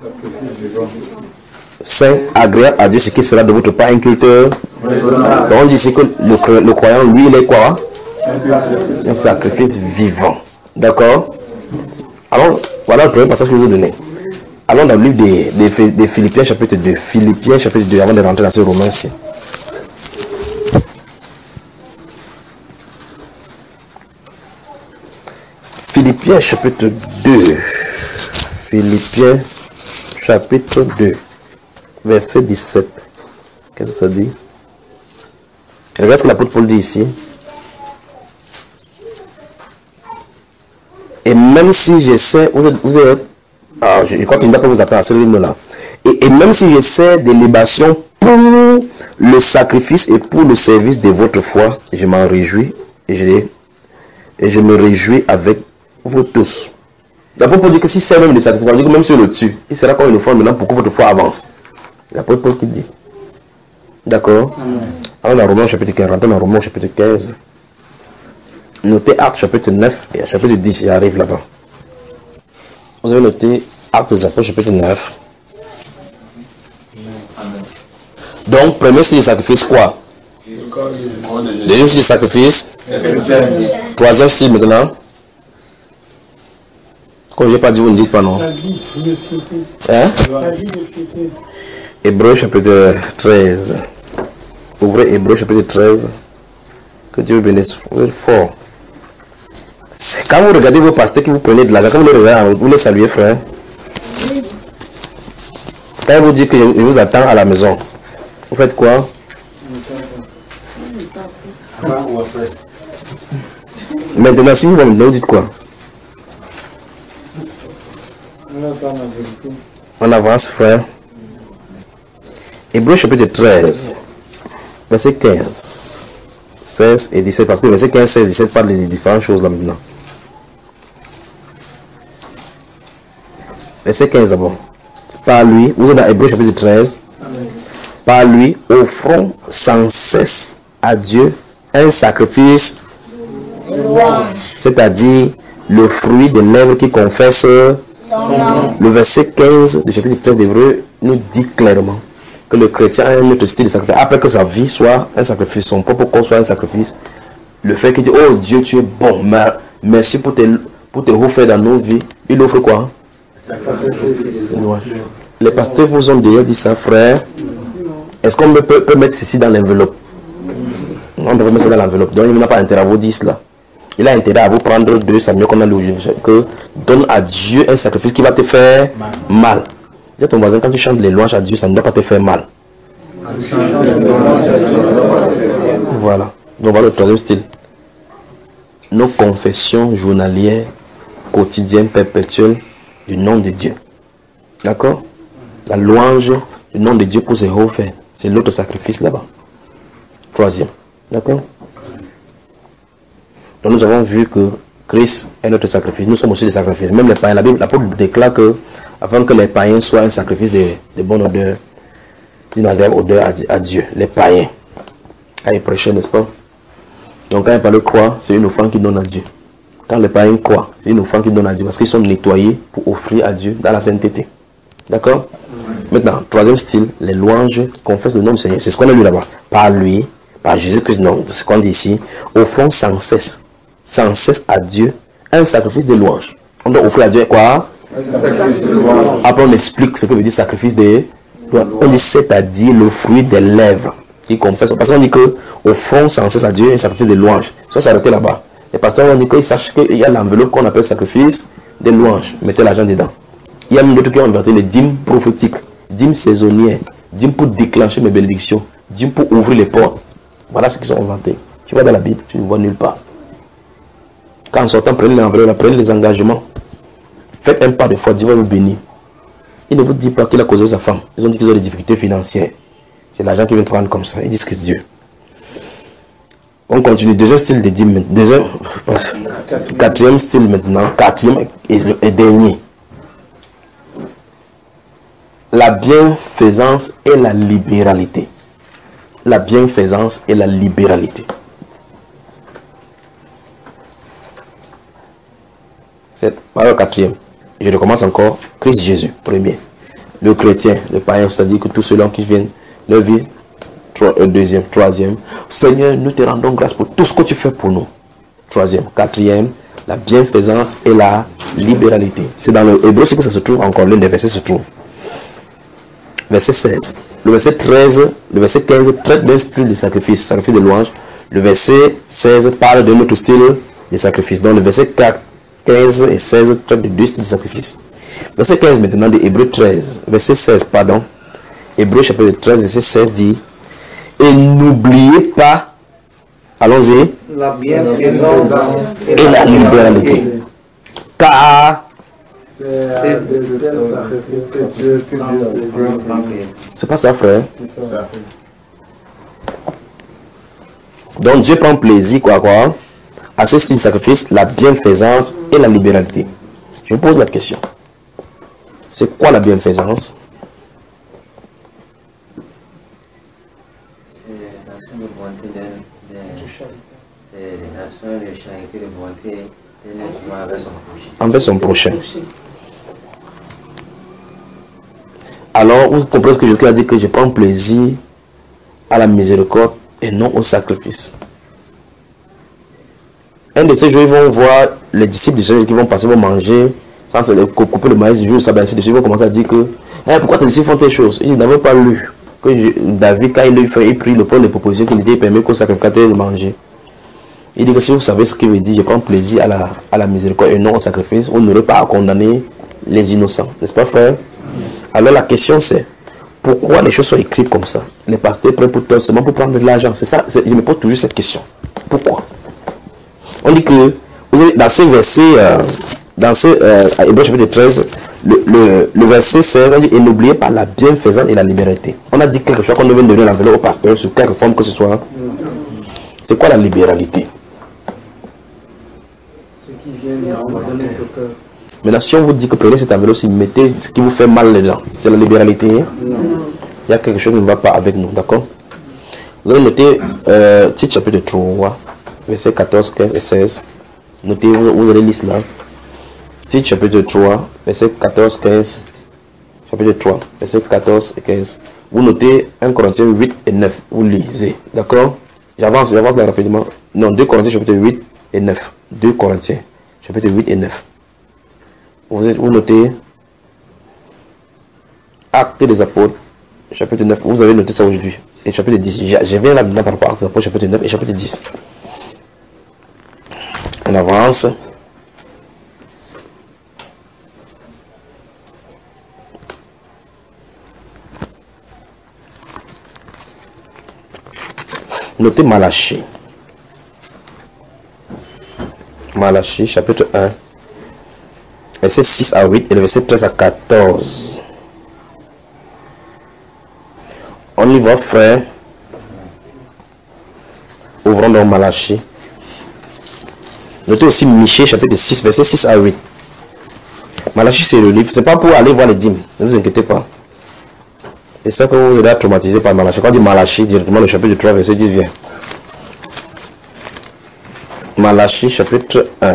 saint, agréable à Dieu, ce qui sera de votre part un culte. Donc on dit ici que le, le croyant, lui, il est quoi? Un sacrifice vivant. D'accord? Alors, voilà le premier passage que je vous ai donné. Allons dans le livre des, des, des Philippiens chapitre deux. Philippiens chapitre deux, avant de rentrer dans ce roman-ci. Philippiens chapitre deux. Philippiens chapitre deux. Verset dix-sept. Qu'est-ce que ça dit? Regarde ce que l'apôtre Paul dit ici. Et même si j'essaie, vous êtes, vous êtes, ah, je, je crois qu'il ne doit pas vous attendre à ce rythme-là. Et, et même si j'essaie des libations pour le sacrifice et pour le service de votre foi, je m'en réjouis et je, et je me réjouis avec vous tous. L'apôtre Paul dit que si c'est même des sacrifices, ça veut dire que même si on le tue, il sera comme une fois maintenant pour que votre foi avance. L'apôtre Paul qui dit. D'accord? Alors dans Romains chapitre quinze, rentrons dans Romains chapitre quinze. Notez Actes chapitre neuf et chapitre dix, il arrive là-bas. Vous avez noté Actes des Apôtres chapitre neuf. Donc, premier style de sacrifice, quoi? Deuxième style de sacrifice. Troisième style maintenant. Comme je n'ai pas dit, vous ne dites pas non. Hein? Hébreux chapitre treize. Ouvrez Hébreux chapitre treize. Que Dieu vous bénisse. Vous êtes fort. Quand vous regardez vos pasteurs qui vous prenez de l'argent, quand vous les regardez, vous les saluez, frère. Quand ils vous disent que je vous attends à la maison, vous faites quoi? Maintenant, si vous venez, vous dites quoi? On avance, frère. Hébreux chapitre treize, verset quinze, seize et dix-sept, parce que verset quinze, seize, dix-sept parlent des différentes choses là maintenant. Verset quinze d'abord. Par lui, vous êtes dans Hébreux chapitre treize. Amen. Par lui, offrons sans cesse à Dieu un sacrifice, c'est-à-dire le fruit de lèvres qui confesse son nom. Le verset quinze du chapitre treize d'Hébreux nous dit clairement que le chrétien a un autre style de sacrifice. Après que sa vie soit un sacrifice, son propre corps soit un sacrifice, le fait qu'il dit, oh Dieu, tu es bon, merci pour tes, pour tes refaits dans nos vies, il offre quoi? Sacrifice. Les pasteurs vous ont déjà dit ça, frère. Est-ce qu'on peut, peut mettre ceci dans l'enveloppe? On peut mettre ça dans l'enveloppe. Donc il n'a pas intérêt à vous dire cela. Il a intérêt à vous prendre deux Samuel qu'on a lu, que donne à Dieu un sacrifice qui va te faire mal. Dis à ton voisin, quand tu chantes les louanges à Dieu, ça ne doit pas te faire mal. Voilà. Donc voilà le troisième style. Nos confessions journalières, quotidiennes, perpétuelles du nom de Dieu. D'accord? La louange du nom de Dieu pour se refaire. C'est l'autre sacrifice là-bas. Troisième. D'accord? Donc nous avons vu que Christ est notre sacrifice. Nous sommes aussi des sacrifices. Même les païens, la Bible, l'apôtre déclare que afin que les païens soient un sacrifice de, de bonne odeur, d'une agréable odeur à, à Dieu. Les païens. Ah, ils prêchaient, n'est-ce pas? Donc quand ils parlent de croix, c'est une offrande qu'ils donnent à Dieu. Quand les païens croient, c'est une offrande qu'ils donnent à Dieu parce qu'ils sont nettoyés pour offrir à Dieu dans la sainteté. D'accord? Maintenant, troisième style, les louanges qui confessent le nom du Seigneur. C'est ce qu'on a lu là-bas. Par lui, par Jésus-Christ, non, c'est ce qu'on dit ici. Offrons sans cesse, sans cesse à Dieu un sacrifice de louange. On doit offrir à Dieu quoi? Un sacrifice de louange. Après, on explique ce que veut dire sacrifice de louange. On dit c'est-à-dire le fruit des lèvres qui confessent. Parce qu'on dit que offrons sans cesse à Dieu un sacrifice de louange. Ça, c'est arrêté là-bas. Les pasteurs ont dit qu'ils sachent qu'il y a l'enveloppe qu'on appelle sacrifice de louange. Mettez l'argent dedans. Il y a même d'autres qui ont inventé les dîmes prophétiques, dîmes saisonnières, dîmes pour déclencher mes bénédictions, dîmes pour ouvrir les portes. Voilà ce qu'ils ont inventé. Tu vas dans la Bible, tu ne vois nulle part. Quand en sortant, prenez l'enveloppe, prenez les engagements. Faites un pas de foi, Dieu va vous bénir. Il ne vous dit pas qu'il a causé sa femme. Ils ont dit qu'ils ont des difficultés financières. C'est l'argent qu'ils veulent prendre comme ça. Ils disent que Dieu. On continue. Deuxième style de dîmes. Deuxième, quatrième style maintenant. Quatrième et, et dernier. La bienfaisance et la libéralité. La bienfaisance et la libéralité. C'est le quatrième. Je recommence encore. Christ Jésus, premier. Le chrétien, le païen, c'est-à-dire que tous ceux-là qui viennent, leur vie, deuxième, troisième. Seigneur, nous te rendons grâce pour tout ce que tu fais pour nous. Troisième, quatrième, la bienfaisance et la libéralité. C'est dans le Hébreu que ça se trouve encore, l'un des versets se trouve. Verset seize. Le verset treize, le verset quinze traite d'un style de sacrifice, sacrifice de louange. Le verset seize parle d'un autre style de sacrifice. Donc le verset quatre, quinze et seize traite de deux styles de sacrifice. Verset quinze maintenant de Hébreu treize, verset seize, pardon. Hébreu chapitre treize, verset seize dit: et n'oubliez pas, allons-y, La bienfaisance et la libéralité. Car c'est de tel sacrifice que Dieu prend plaisir. c'est pas ça, frère. Donc Dieu prend plaisir, quoi, quoi, à ce style de sacrifice, la bienfaisance et la libéralité. Je vous pose la question. C'est quoi la bienfaisance? C'est l'action de bonté d'un l'action de charité, de bonté d'un être humain avec son prochain. Envers son prochain. Alors, vous comprenez ce que Jésus a dit, que je prends plaisir à la miséricorde et non au sacrifice. Un de ces jours, ils vont voir les disciples du Seigneur qui vont passer, vont manger, sans se couper le maïs du jour, ça, ben, ainsi de suite, ils vont commencer à dire que eh, pourquoi tes disciples font telle chose? Ils n'avaient pas lu que je, David, quand il, fait, il prie le pôle de propositions qu'il était permis qu'au sacrificateur de manger. Il dit que si vous savez ce qu'il veut dire, je prends plaisir à la, à la miséricorde et non au sacrifice, vous n'aurez pas à condamner les innocents. N'est-ce pas, frère? Alors la question c'est, pourquoi les choses sont écrites comme ça? Les pasteurs prennent pour toi seulement pour prendre de l'argent. C'est ça, je me pose toujours cette question. Pourquoi? On dit que, vous avez, dans ce verset, euh, dans ce euh, Hébreu chapitre treize, le, le, le verset seize, on dit, et n'oubliez pas la bienfaisance et la libéralité. On a dit quelque chose qu'on devait donner l'enveloppe au pasteur sous quelque forme que ce soit. C'est quoi la libéralité? Ce qui vient d'abandonner le cœur. Maintenant, si on vous dit que prenez cette enveloppe, si vous mettez ce qui vous fait mal dedans, c'est la libéralité. Hein? Non. Il y a quelque chose qui ne va pas avec nous, d'accord? Vous allez noter euh, Tite chapitre trois, versets quatorze, quinze et seize. Notez, vous, vous allez lire cela. Tite chapitre trois, versets quatorze, quinze. Chapitre trois, versets quatorze et quinze. Vous notez un Corinthiens huit et neuf. Vous lisez, d'accord? J'avance, j'avance là rapidement. Non, deux Corinthiens chapitre huit et neuf. deux Corinthiens chapitre huit et neuf. Vous, êtes, vous notez Actes des Apôtres, chapitre neuf. Vous avez noté ça aujourd'hui. Et chapitre dix. Je, je viens là maintenant par rapport à Actes des Apôtres, chapitre neuf et chapitre dix. On avance. Notez Malachie. Malachie, chapitre un. Verset six à huit et le verset treize à quatorze. On y va, frère. Ouvrons donc Malachie. Notez aussi Michée, chapitre six, verset six à huit. Malachie, c'est le livre. C'est pas pour aller voir les dîmes. Ne vous inquiétez pas. Et ça que vous êtes traumatisé par Malachie. Quand on dit Malachie, directement le chapitre trois, verset dix vient. Malachie, chapitre un.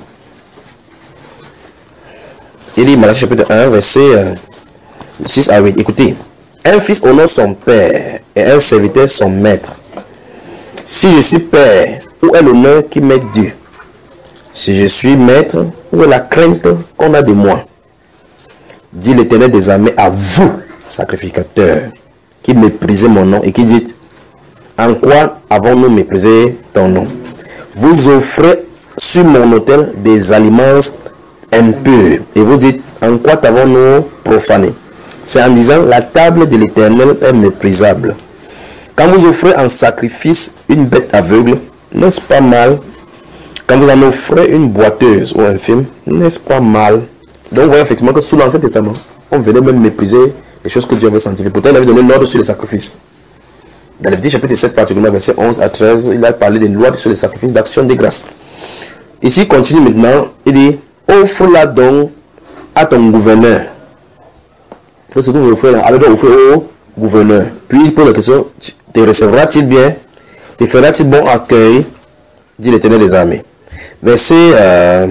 Il dit Malachie chapitre un, verset euh, six à huit. Écoutez. Un fils honore son père et un serviteur son maître. Si je suis père, où est l'honneur qui m'est dû? Si je suis maître, où est la crainte qu'on a de moi? Dit l'Éternel des armées à vous, sacrificateurs, qui méprisez mon nom et qui dites, en quoi avons-nous méprisé ton nom? Vous offrez sur mon autel des aliments impurs et vous dites, en quoi t'avons-nous profané? C'est en disant, la table de l'Éternel est méprisable. Quand vous offrez en sacrifice une bête aveugle, n'est-ce pas mal? Quand vous en offrez une boiteuse ou un film, n'est-ce pas mal? Donc vous voyez effectivement que sous l'Ancien Testament, on venait même mépriser les choses que Dieu avait sanctifiées. Pourtant, il avait donné l'ordre sur les sacrifices. Dans Lévitique chapitre sept, particulièrement verset onze à treize, il a parlé des lois sur les sacrifices d'action de grâce. Ici, il continue maintenant, il dit, offre-la donc à ton gouverneur. C'est ce que vous offrez, alors donc offrez au gouverneur. Puis il pose la question, te recevra-t-il bien? Te fera-t-il bon accueil? Dit l'Éternel des armées. Verset euh,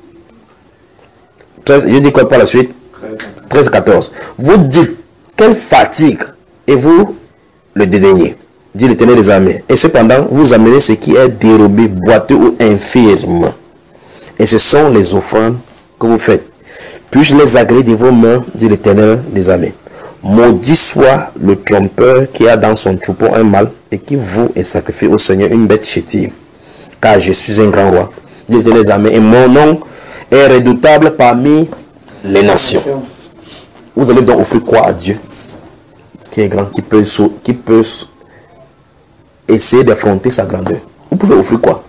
treize, je dis quoi par la suite? treize à quatorze. Vous dites, quelle fatigue, et vous le dédaignez, dit l'Éternel des armées. Et cependant, vous amenez ce qui est dérobé, boiteux ou infirme. Et ce sont les offrandes que vous faites. Puis-je les agréer de vos mains, dit l'Éternel des armées. Maudit soit le trompeur qui a dans son troupeau un mâle et qui voue et sacrifie au Seigneur une bête chétive. Car je suis un grand roi, dit l'Éternel des armées, et mon nom est redoutable parmi les nations. Vous allez donc offrir quoi à Dieu, qui est grand, qui peut, qui peut essayer d'affronter sa grandeur? Vous pouvez offrir quoi?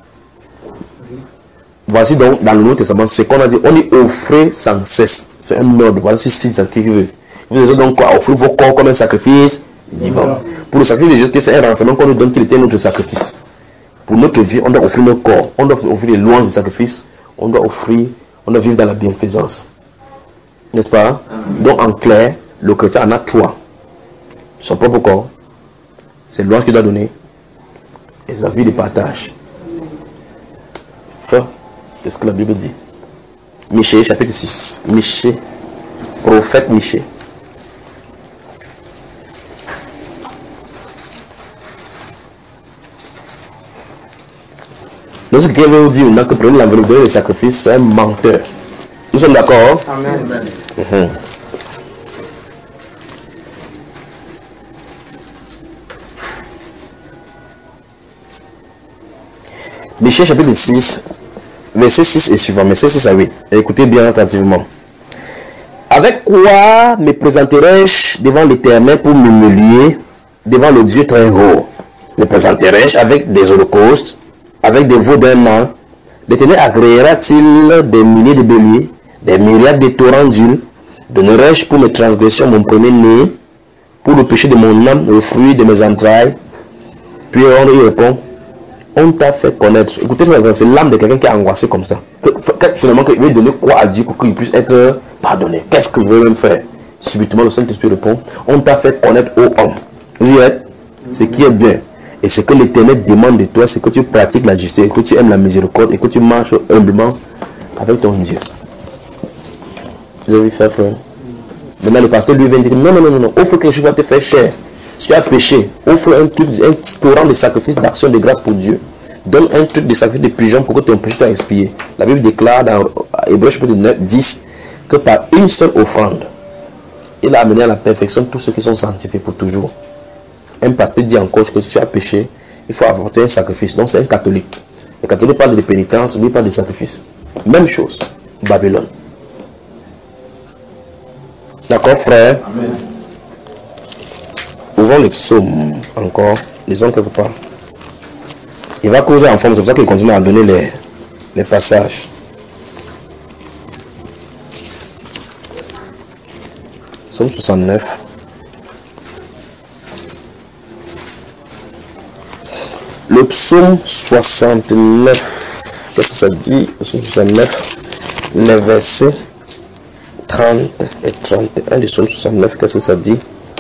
Voici donc dans le Nouveau Testament ce qu'on a dit, on y offre sans cesse. C'est un ordre. Voici ce ce qu'il veut. Vous avez donc quoi? Offrir vos corps comme un sacrifice vivant. Pour le sacrifice de Jésus, c'est un renseignement qu'on nous donne qu'il était notre sacrifice. Pour notre vie, on doit offrir nos corps. On doit offrir les louanges du sacrifice. On doit offrir, on doit vivre dans la bienfaisance. N'est-ce pas? Donc en clair, le chrétien en a trois. Son propre corps, c'est louange qu'il doit donner, et c'est la vie de partage. Feu. Qu'est-ce que la Bible dit? Michée, chapitre six. Michée, prophète Michée. Lorsque quelqu'un veut vous dire que prenez l'enveloppe de les sacrifices, c'est un menteur. Nous sommes d'accord? Amen. Mm-hmm. Michée, chapitre six. Verset six et suivant, verset six à huit. Écoutez bien attentivement. Avec quoi me présenterai-je devant l'Éternel pour m'humilier devant le Dieu très haut? Me présenterai-je avec des holocaustes, avec des veaux d'un an? L'Éternel agréera-t-il des milliers de béliers, des myriades de torrents d'huile? Donnerai-je pour mes transgressions mon premier-né, pour le péché de mon âme, le fruit de mes entrailles? Puis on lui répond, on t'a fait connaître. Écoutez, c'est l'âme de quelqu'un qui est angoissé comme ça. Finalement, il veut donner quoi à Dieu pour qu'il puisse être pardonné? Qu'est-ce qu'il veut même faire? Subitement, le Saint-Esprit répond, on t'a fait connaître ô homme. Vous y êtes? Ce qui est bien. Et ce que l'Éternel demande de toi, c'est que tu pratiques la justice, et que tu aimes la miséricorde, et que tu marches humblement avec ton Dieu. Vous avez vu, frère, frère? Maintenant, le pasteur lui vient dire, non, non, non, non, offre quelque chose qui va te faire cher. Si tu as péché, offre un truc, un torrent de sacrifice d'action de grâce pour Dieu. Donne un truc de sacrifice de pigeon pour que ton péché soit expié. La Bible déclare dans Hébreux chapitre neuf, dix que par une seule offrande, il a amené à la perfection tous ceux qui sont sanctifiés pour toujours. Un pasteur dit encore que si tu as péché, il faut apporter un sacrifice. Donc c'est un catholique. Le catholique parle de pénitence, lui parle de sacrifice. Même chose, Babylone. D'accord, frère? Amen. Ouvrons les psaumes encore, lisons quelque part. Il va causer en forme, c'est pour ça qu'il continue à donner les, les passages. Psaume soixante-neuf. Le psaume soixante-neuf, qu'est-ce que ça dit? Le psaume soixante-neuf, les versets trente et trente et un du psaume soixante-neuf, qu'est-ce que ça dit?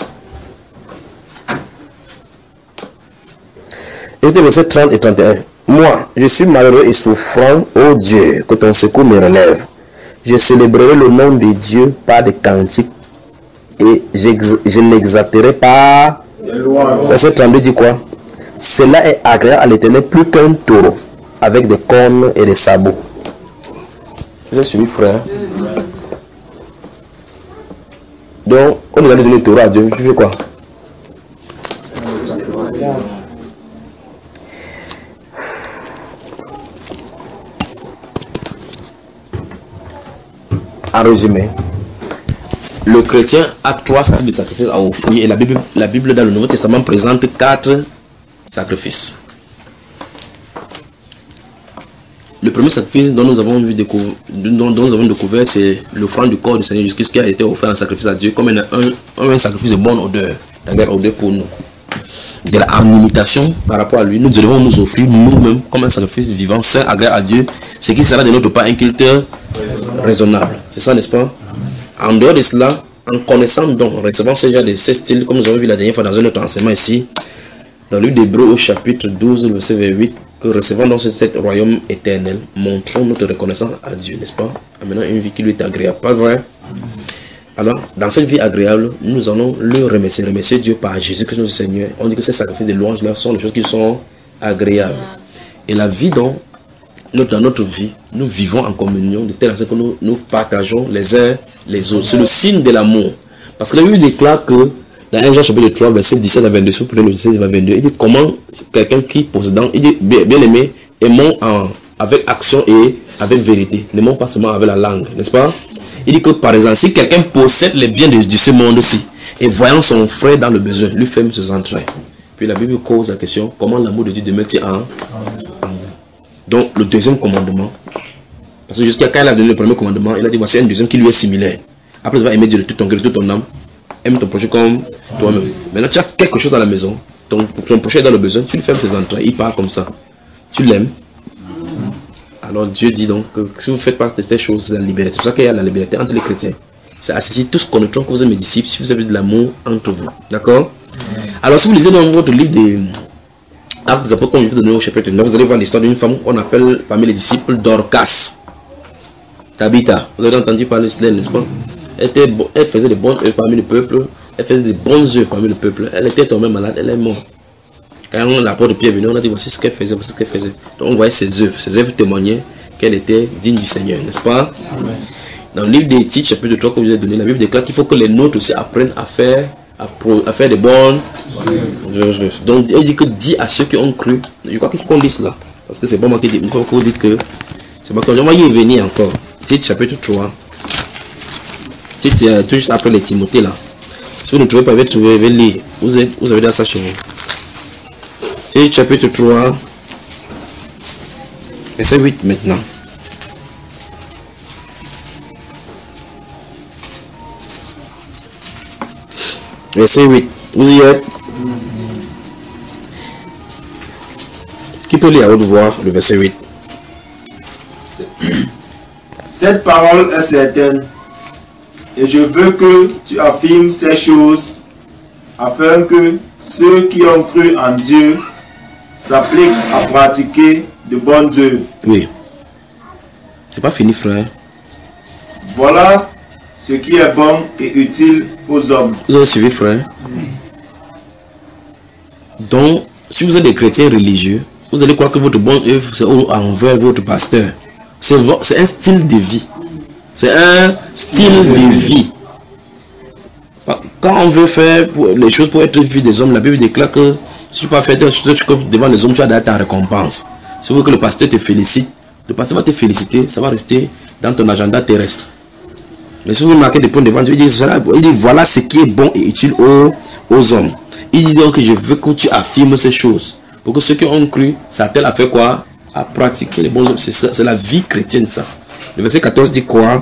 Écoutez, versets trente et trente et un. Moi, je suis malheureux et souffrant, ô Dieu, que ton secours me relève. Je célébrerai le nom de Dieu par des cantiques et je l'exalterai par... Verset trente-deux dit quoi? Cela est agréable à l'Éternel plus qu'un taureau avec des cornes et des sabots. Vous avez suivi, frère? Donc, on a donné le taureau à Dieu. Tu fais quoi? En résumé, le chrétien a trois styles de sacrifices à offrir et la Bible, la Bible dans le Nouveau Testament présente quatre sacrifices. Le premier sacrifice dont nous avons, vu découvrir, dont, dont nous avons découvert, c'est l'offrande du corps du Seigneur Jésus-Christ qui a été offert en sacrifice à Dieu comme un, un, un sacrifice de bonne odeur, une odeur pour nous. De la, en imitation par rapport à lui, nous devons nous offrir nous-mêmes comme un sacrifice vivant, saint, agréable à Dieu, ce qui sera de notre part un culte raisonnable. C'est ça, n'est-ce pas? En dehors de cela, en connaissant donc, en recevant ce genre de ces styles, comme nous avons vu la dernière fois dans un autre enseignement ici, dans le livre d'Hébreux au chapitre douze, verset vingt-huit, que recevant dans ce cet royaume éternel, montrons notre reconnaissance à Dieu, n'est-ce pas? Amenant une vie qui lui est agréable, pas vrai? Alors, dans cette vie agréable, nous allons le remercier, remercier Dieu par Jésus-Christ notre Seigneur. On dit que ces sacrifices de louange-là sont les choses qui sont agréables. Et la vie donc, dans notre vie, nous vivons en communion de telle sorte que nous, nous partageons les uns les autres. C'est le signe de l'amour. Parce que la Bible déclare que dans un Jean chapitre trois, verset dix-sept à vingt-deux, pour le seize à vingt-deux, il dit comment quelqu'un qui possédant, il dit bien aimé, aimons en, avec action et avec vérité. N'aimons pas seulement avec la langue, n'est-ce pas? Il dit que par exemple, si quelqu'un possède les biens de, de ce monde-ci et voyant son frère dans le besoin, lui ferme ses entrailles. Puis la Bible cause la question, comment l'amour de Dieu demeure-t-il en, en vous? Donc le deuxième commandement, parce que jusqu'à quand il a donné le premier commandement, il a dit voici un deuxième qui lui est similaire. Après tu vas aimer Dieu de tout ton cœur, de toute ton âme, aime ton prochain comme toi-même. Maintenant tu as quelque chose dans la maison, ton, ton prochain est dans le besoin, tu lui fermes ses entrailles, il part comme ça. Tu l'aimes. Alors Dieu dit donc que si vous faites partie de ces choses, c'est la liberté. C'est pour ça qu'il y a la liberté entre les chrétiens. C'est assis tous connaîtront que vous êtes mes disciples si vous avez de l'amour entre vous. D'accord? Alors si vous lisez dans votre livre des Actes des Apôtres, comme je vous donne au chapitre neuf, vous allez voir l'histoire d'une femme qu'on appelle parmi les disciples Dorcas. Tabitha. Vous avez entendu parler d'elle, n'est-ce pas? Elle, était, elle faisait des bonnes œuvres parmi le peuple. Elle faisait des bonnes œuvres parmi le peuple. Elle était tombée malade, elle est morte. Quand l'apôtre Pierre est venu, on a dit voici ce qu'elle faisait, voici ce qu'elle faisait. Donc on voyait ses œuvres. Ses œuvres témoignaient qu'elle était digne du Seigneur, n'est-ce pas? Amen. Dans le livre des Tites, chapitre trois que je vous ai donné, la Bible déclare qu'il faut que les nôtres aussi apprennent à faire, à, pro, à faire des bonnes œuvres. Donc elle dit que dit à ceux qui ont cru, je crois qu'il faut qu'on dise cela. Parce que c'est pas moi qui dis, il faut que vous dites que c'est pas quand on va y venir encore. Tites chapitre trois. Tites, c'est tout juste après les Timothées là. Si vous ne trouvez pas, vous trouvez, vous lire. Vous avez, vous avez dans ça chez vous. Tites chapitre trois. Verset huit maintenant. Verset huit. Vous y êtes? Qui peut lire à haute voix le verset huit? Cette parole est certaine, et je veux que tu affirmes ces choses, afin que ceux qui ont cru en Dieu s'appliquent à pratiquer de bonnes œuvres. Oui. C'est pas fini, frère. Voilà ce qui est bon et utile aux hommes. Vous avez suivi, frère? Donc, si vous êtes des chrétiens religieux, vous allez croire que votre bonne œuvre, c'est envers votre pasteur. C'est un style de vie. C'est un style de vie. Quand on veut faire pour, les choses pour être vu des hommes, la Bible déclare que si tu peux faire des choses devant les hommes, tu as ta récompense. Si vous voulez que le pasteur te félicite, le pasteur va te féliciter, ça va rester dans ton agenda terrestre. Mais si vous marquez des points devant Dieu, il dit, il dit voilà ce qui est bon et utile aux, aux hommes. Il dit donc que je veux que tu affirmes ces choses. Pour que ceux qui ont cru s'attellent à faire quoi? À pratiquer les bons hommes. C'est la vie chrétienne, ça. Le verset quatorze dit quoi?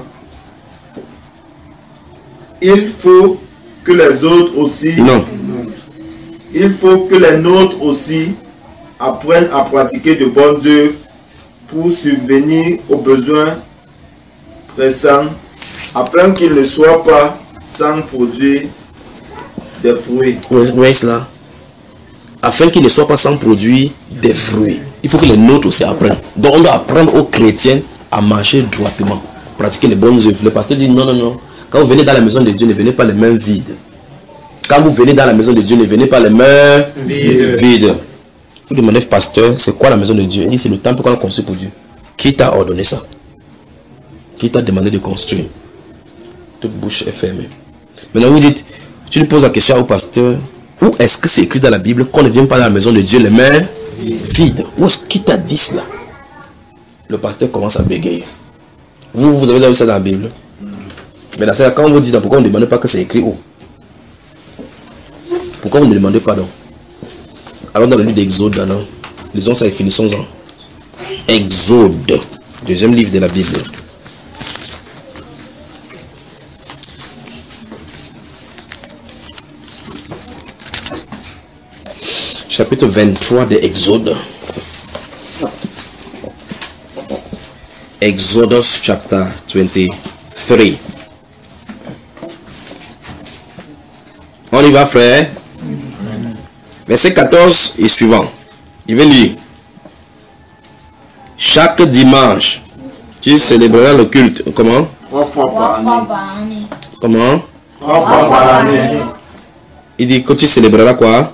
Il faut que les autres aussi... Non. Il faut que les nôtres aussi apprennent à pratiquer de bonnes œuvres pour subvenir aux besoins pressants, afin qu'ils ne soient pas sans produire des fruits. Oui, cela. Afin qu'ils ne soient pas sans produire des fruits. Il faut que les nôtres aussi apprennent. Donc on doit apprendre aux chrétiens à marcher droitement, pratiquer les bonnes œuvres. Le pasteur dit non, non, non. Quand vous venez dans la maison de Dieu, ne venez pas les mains vides. Quand vous venez dans la maison de Dieu, ne venez pas les mains vides. vides. Vous demandez, pasteur, c'est quoi la maison de Dieu? Il dit, c'est le temple qu'on a construit pour Dieu. Qui t'a ordonné ça? Qui t'a demandé de construire? Toute bouche est fermée. Maintenant, vous dites, tu lui poses la question au pasteur, où est-ce que c'est écrit dans la Bible qu'on ne vient pas dans la maison de Dieu les mains vides? Où est-ce qui t'a dit cela? Le pasteur commence à bégayer. Vous, vous avez vu ça dans la Bible? Mais là, quand on vous dit, pourquoi on ne demande pas que c'est écrit où? Pourquoi vous ne demandez pas donc? Alors dans le livre d'Exode, lisons ça et finissons-en. Exode, deuxième livre de la Bible. Chapitre vingt-trois de Exode. Exodus chapter twenty-three. On y va, frère. Verset quatorze et suivant. Il veut lire. Chaque dimanche, tu célébreras le culte. Comment? Trois fois par année. Comment? Trois fois par année. Il dit que tu célébreras quoi?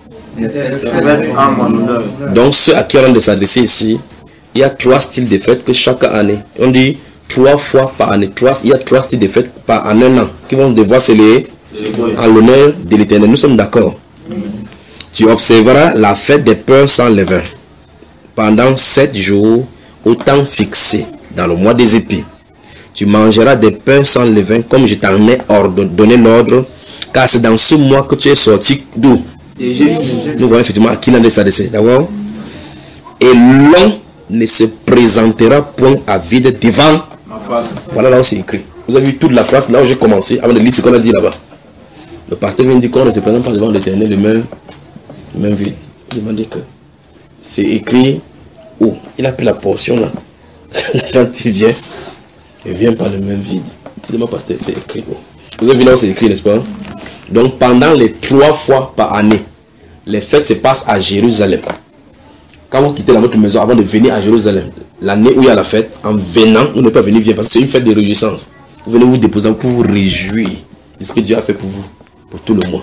Donc, ceux à qui on a de s'adresser ici, il y a trois styles de fêtes que chaque année. On dit trois fois par année. Trois, il y a trois styles de fêtes par en un an qui vont devoir célébrer en l'honneur de l'Éternel. Nous sommes d'accord. Tu observeras la fête des pains sans levain pendant sept jours au temps fixé dans le mois des épis. Tu mangeras des pains sans levain comme je t'en ai donné l'ordre, car c'est dans ce mois que tu es sorti d'où? Nous voyons effectivement à qui l'on est s'adresser. D'accord? Et l'homme ne se présentera point à vide devant ma face. Voilà là où c'est écrit. Vous avez vu toute la phrase là où j'ai commencé avant de lire ce qu'on a dit là-bas. Le pasteur vient dire qu'on ne se présente pas devant l'Éternel le même, le même vide. Il demande que c'est écrit où? Il a pris la portion là. Quand tu viens, il vient par le même vide. Il demande pasteur, c'est écrit où? Vous avez vu là où c'est écrit, n'est-ce pas? Donc pendant les trois fois par année, les fêtes se passent à Jérusalem. Quand vous quittez la votre maison avant de venir à Jérusalem, l'année où il y a la fête, en venant, vous n'êtes pas venu bien parce que c'est une fête de réjouissance. Vous venez vous déposer pour vous réjouir de ce que Dieu a fait pour vous, pour tout le mois.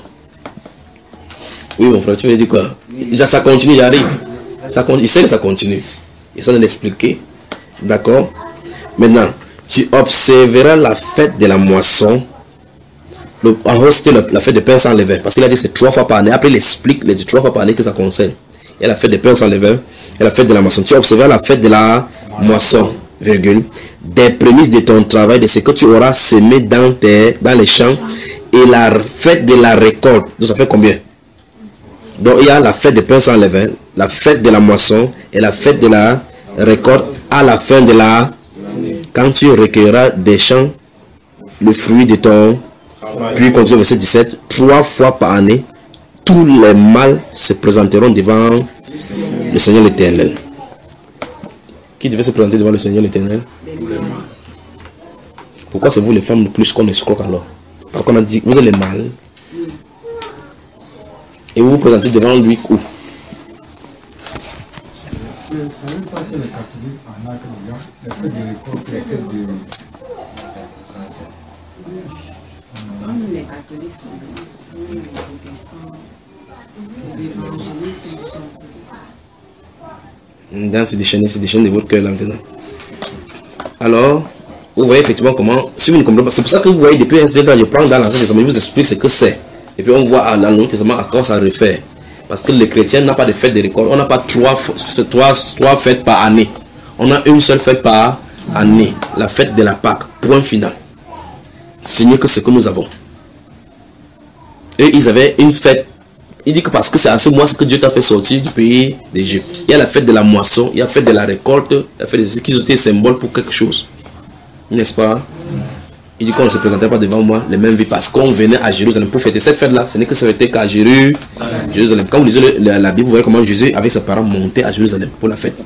Oui mon frère, tu veux dire quoi? Déjà ça continue, il arrive. Ça, il sait que ça continue. Il essaie de l'expliquer. D'accord? Maintenant, tu observeras la fête de la moisson. Le, en gros, c'était la fête des pains sans levain. Parce qu'il a dit que c'est trois fois par année. Après, il explique les trois fois par année que ça concerne. Il y a la fête des pains sans levain et la fête de la moisson. Tu observeras la fête de la moisson, virgule, des prémices de ton travail, de ce que tu auras semé dans, tes, dans les champs, et la fête de la récolte. Donc, ça fait combien? Donc, il y a la fête des pains sans levain, la fête de la moisson et la fête de la récolte à la fin de la... Quand tu recueilleras des champs, le fruit de ton... Puis, continue au verset dix-sept, trois fois par année, tous les mâles se présenteront devant le Seigneur l'Éternel. Qui devait se présenter devant le Seigneur l'Éternel? Pourquoi c'est vous les femmes plus qu'on escroque alors? Alors qu'on a dit, vous êtes les mâles. Et vous vous présentez devant lui où? Les catholiques sont venus, les protestants, les évangélistes sont Dans c'est déchaîné, c'est déchaîné de votre cœur là maintenant. Alors, vous voyez effectivement comment, si vous ne comprenez pas, c'est pour ça que vous voyez depuis un certain temps, je prends dans l'Ancien Testament, je vous explique ce que c'est. Et puis on voit dans le Nouveau Testament à quoi ça réfère. Parce que les chrétiens n'ont pas de fête de récolte, on n'a pas trois, trois, trois fêtes par année. On a une seule fête par année, la fête de la Pâque, point final. C'est mieux que ce que nous avons. Et ils avaient une fête. Il dit que parce que c'est à ce mois que Dieu t'a fait sortir du pays d'Égypte. Il y a la fête de la moisson, il y a la fête de la récolte, la fête de ce qui ont été symbole pour quelque chose. N'est-ce pas? Il dit qu'on ne se présentait pas devant moi les mêmes vies parce qu'on venait à Jérusalem pour fêter cette fête-là. Ce n'est que ça n'était qu'à Jérusalem. Quand vous lisez le, la, la Bible, vous voyez comment Jésus, avec ses parents, montait à Jérusalem pour la fête.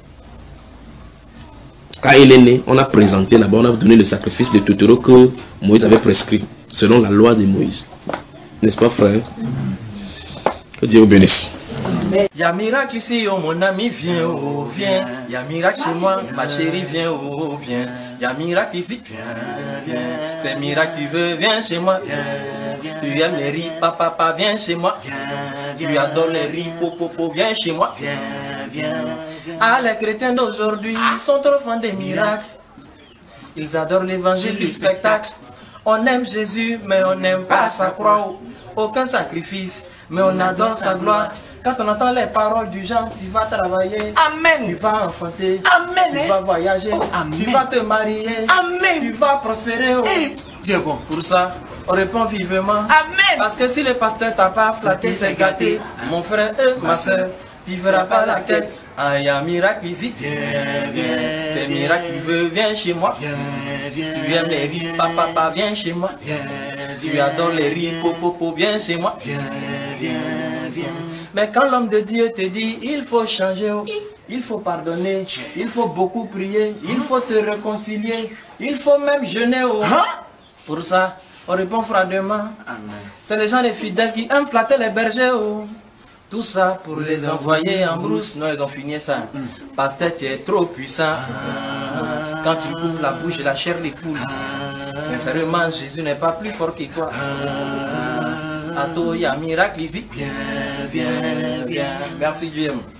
Quand il est né, on a présenté là-bas, on a donné le sacrifice de Totoro que Moïse avait prescrit, selon la loi de Moïse. N'est-ce pas, frère? Que Dieu vous bénisse. Il y a miracle ici, oh mon ami, viens, oh, viens. Il y a miracle chez moi, ma chérie, viens, oh, viens. Il y a miracle ici, viens, viens. C'est miracle, tu veux, viens chez moi, viens, viens. Tu aimes les riz, papa, papa, viens chez moi, viens, viens. Tu adores les riz, popo, popo, viens chez moi, viens, viens. Ah, les chrétiens d'aujourd'hui sont trop fans des miracles. Ils adorent l'évangile du spectacle. On aime Jésus, mais on n'aime pas sa croix. Aucun sacrifice, mais on adore sa gloire. Quand on entend les paroles du genre, tu vas travailler. Amen. Tu vas enfanter. Amen. Tu vas voyager. Oh, tu vas te marier. Amen. Tu vas prospérer. Oh. Hey, Dieu bon. Pour ça, on répond vivement. Amen. Parce que si le pasteur t'a pas flatté, c'est gâté. Mon frère et ma soeur, tu ne feras pas la tête. Ah, il y a un miracle ici. Viens, viens. C'est miracle, tu veux, viens chez moi. Viens, viens. Tu aimes les riz, papa, papa, viens chez moi. Viens, viens. Tu adores les riz, popo, popo, viens chez moi. Viens, viens, viens. Mais quand l'homme de Dieu te dit, il faut changer, il faut pardonner, il faut beaucoup prier, il faut te réconcilier, il faut même jeûner. Oh. Pour ça, on répond froidement. C'est les gens les fidèles qui aiment flatter les bergers. Oh. Tout ça pour les envoyer en brousse. Non, ils ont fini ça. Pasteur, tu es trop puissant. Quand tu ouvres la bouche, la chair les poules. Sincèrement, Jésus n'est pas plus fort que toi. Ato, il y a un miracle ici. Viens, viens, viens. Merci Dieu.